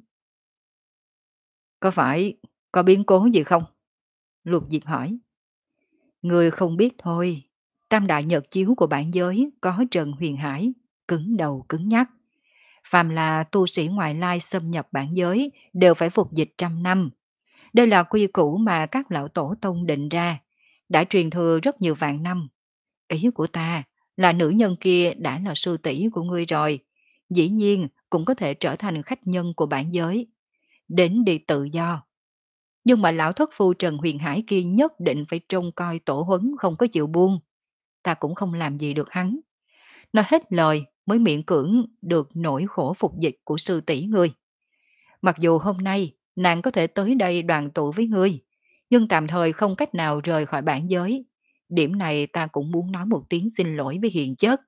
Có phải có biến cố gì không? Lục Diệp hỏi. Ngươi không biết thôi, tam đại nhật chiếu của bản giới có Trần Huyền Hải, cứng đầu cứng nhắc. Phàm là tu sĩ ngoại lai xâm nhập bản giới đều phải phục dịch trăm năm. Đây là quy củ mà các lão tổ tông định ra, đã truyền thừa rất nhiều vạn năm. Ý của ta là nữ nhân kia đã là sư tỷ của ngươi rồi, dĩ nhiên cũng có thể trở thành khách nhân của bản giới, đến đi tự do. Nhưng mà lão thất phu Trần Huyền Hải kia nhất định phải trông coi tổ huấn không có chịu buông. Ta cũng không làm gì được hắn. Nói hết lời mới miễn cưỡng được nỗi khổ phục dịch của sư tỷ ngươi. Mặc dù hôm nay nàng có thể tới đây đoàn tụ với ngươi, nhưng tạm thời không cách nào rời khỏi bản giới. Điểm này ta cũng muốn nói một tiếng xin lỗi với hiền chất.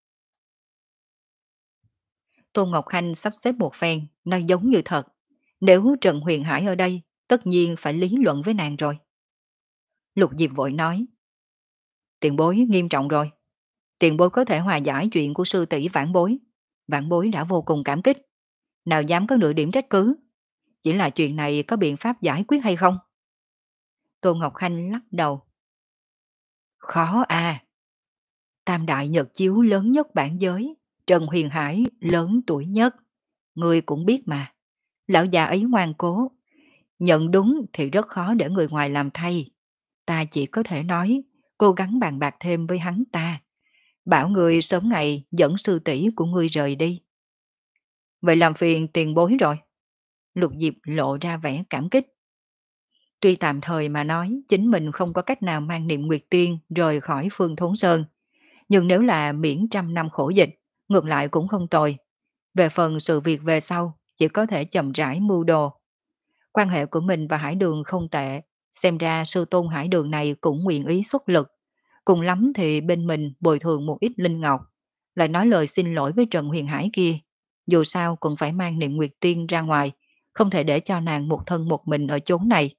Tôn Ngọc Khanh sắp xếp một phen, nói giống như thật. Nếu Trần Huyền Hải ở đây, tất nhiên phải lý luận với nàng rồi. Lục Diệp vội nói. Tiền bối nghiêm trọng rồi. Tiền bối có thể hòa giải chuyện của sư tỷ vãn bối. Vãn bối đã vô cùng cảm kích. Nào dám có nửa điểm trách cứ. Chỉ là chuyện này có biện pháp giải quyết hay không? Tôn Ngọc Khanh lắc đầu. Khó à. Tam đại nhật chiếu lớn nhất bản giới, Trần Huyền Hải lớn tuổi nhất. Người cũng biết mà. Lão già ấy ngoan cố. Nhận đúng thì rất khó để người ngoài làm thay. Ta chỉ có thể nói, cố gắng bàn bạc thêm với hắn ta. Bảo người sớm ngày dẫn sư tỷ của ngươi rời đi. Vậy làm phiền tiền bối rồi. Lục Diệp lộ ra vẻ cảm kích. Tuy tạm thời mà nói chính mình không có cách nào mang niệm Nguyệt Tiên rời khỏi Phương Thốn Sơn, nhưng nếu là miễn trăm năm khổ dịch, ngược lại cũng không tồi. Về phần sự việc về sau, chỉ có thể chậm rãi mưu đồ. Quan hệ của mình và Hải Đường không tệ, xem ra sư tôn Hải Đường này cũng nguyện ý xuất lực. Cùng lắm thì bên mình bồi thường một ít linh ngọc, lại nói lời xin lỗi với Trần Huyền Hải kia. Dù sao cũng phải mang niệm Nguyệt Tiên ra ngoài, không thể để cho nàng một thân một mình ở chốn này.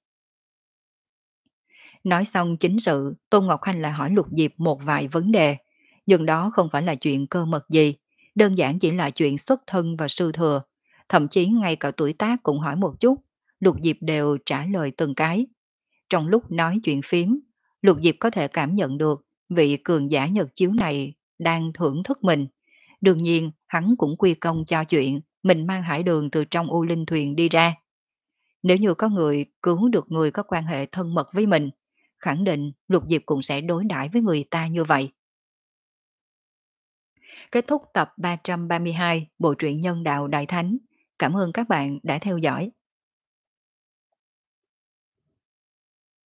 Nói xong chính sự, Tôn Ngọc Khanh lại hỏi Lục Diệp một vài vấn đề. Nhưng đó không phải là chuyện cơ mật gì, đơn giản chỉ là chuyện xuất thân và sư thừa. Thậm chí ngay cả tuổi tác cũng hỏi một chút, Lục Diệp đều trả lời từng cái. Trong lúc nói chuyện phím, Lục Diệp có thể cảm nhận được vị cường giả nhật chiếu này đang thưởng thức mình. Đương nhiên, hắn cũng quy công cho chuyện mình mang hải đường từ trong u linh thuyền đi ra. Nếu như có người cứu được người có quan hệ thân mật với mình, khẳng định Lục Diệp cũng sẽ đối đãi với người ta như vậy. Kết thúc tập ba trăm ba mươi hai Bộ truyện Nhân đạo Đại Thánh. Cảm ơn các bạn đã theo dõi.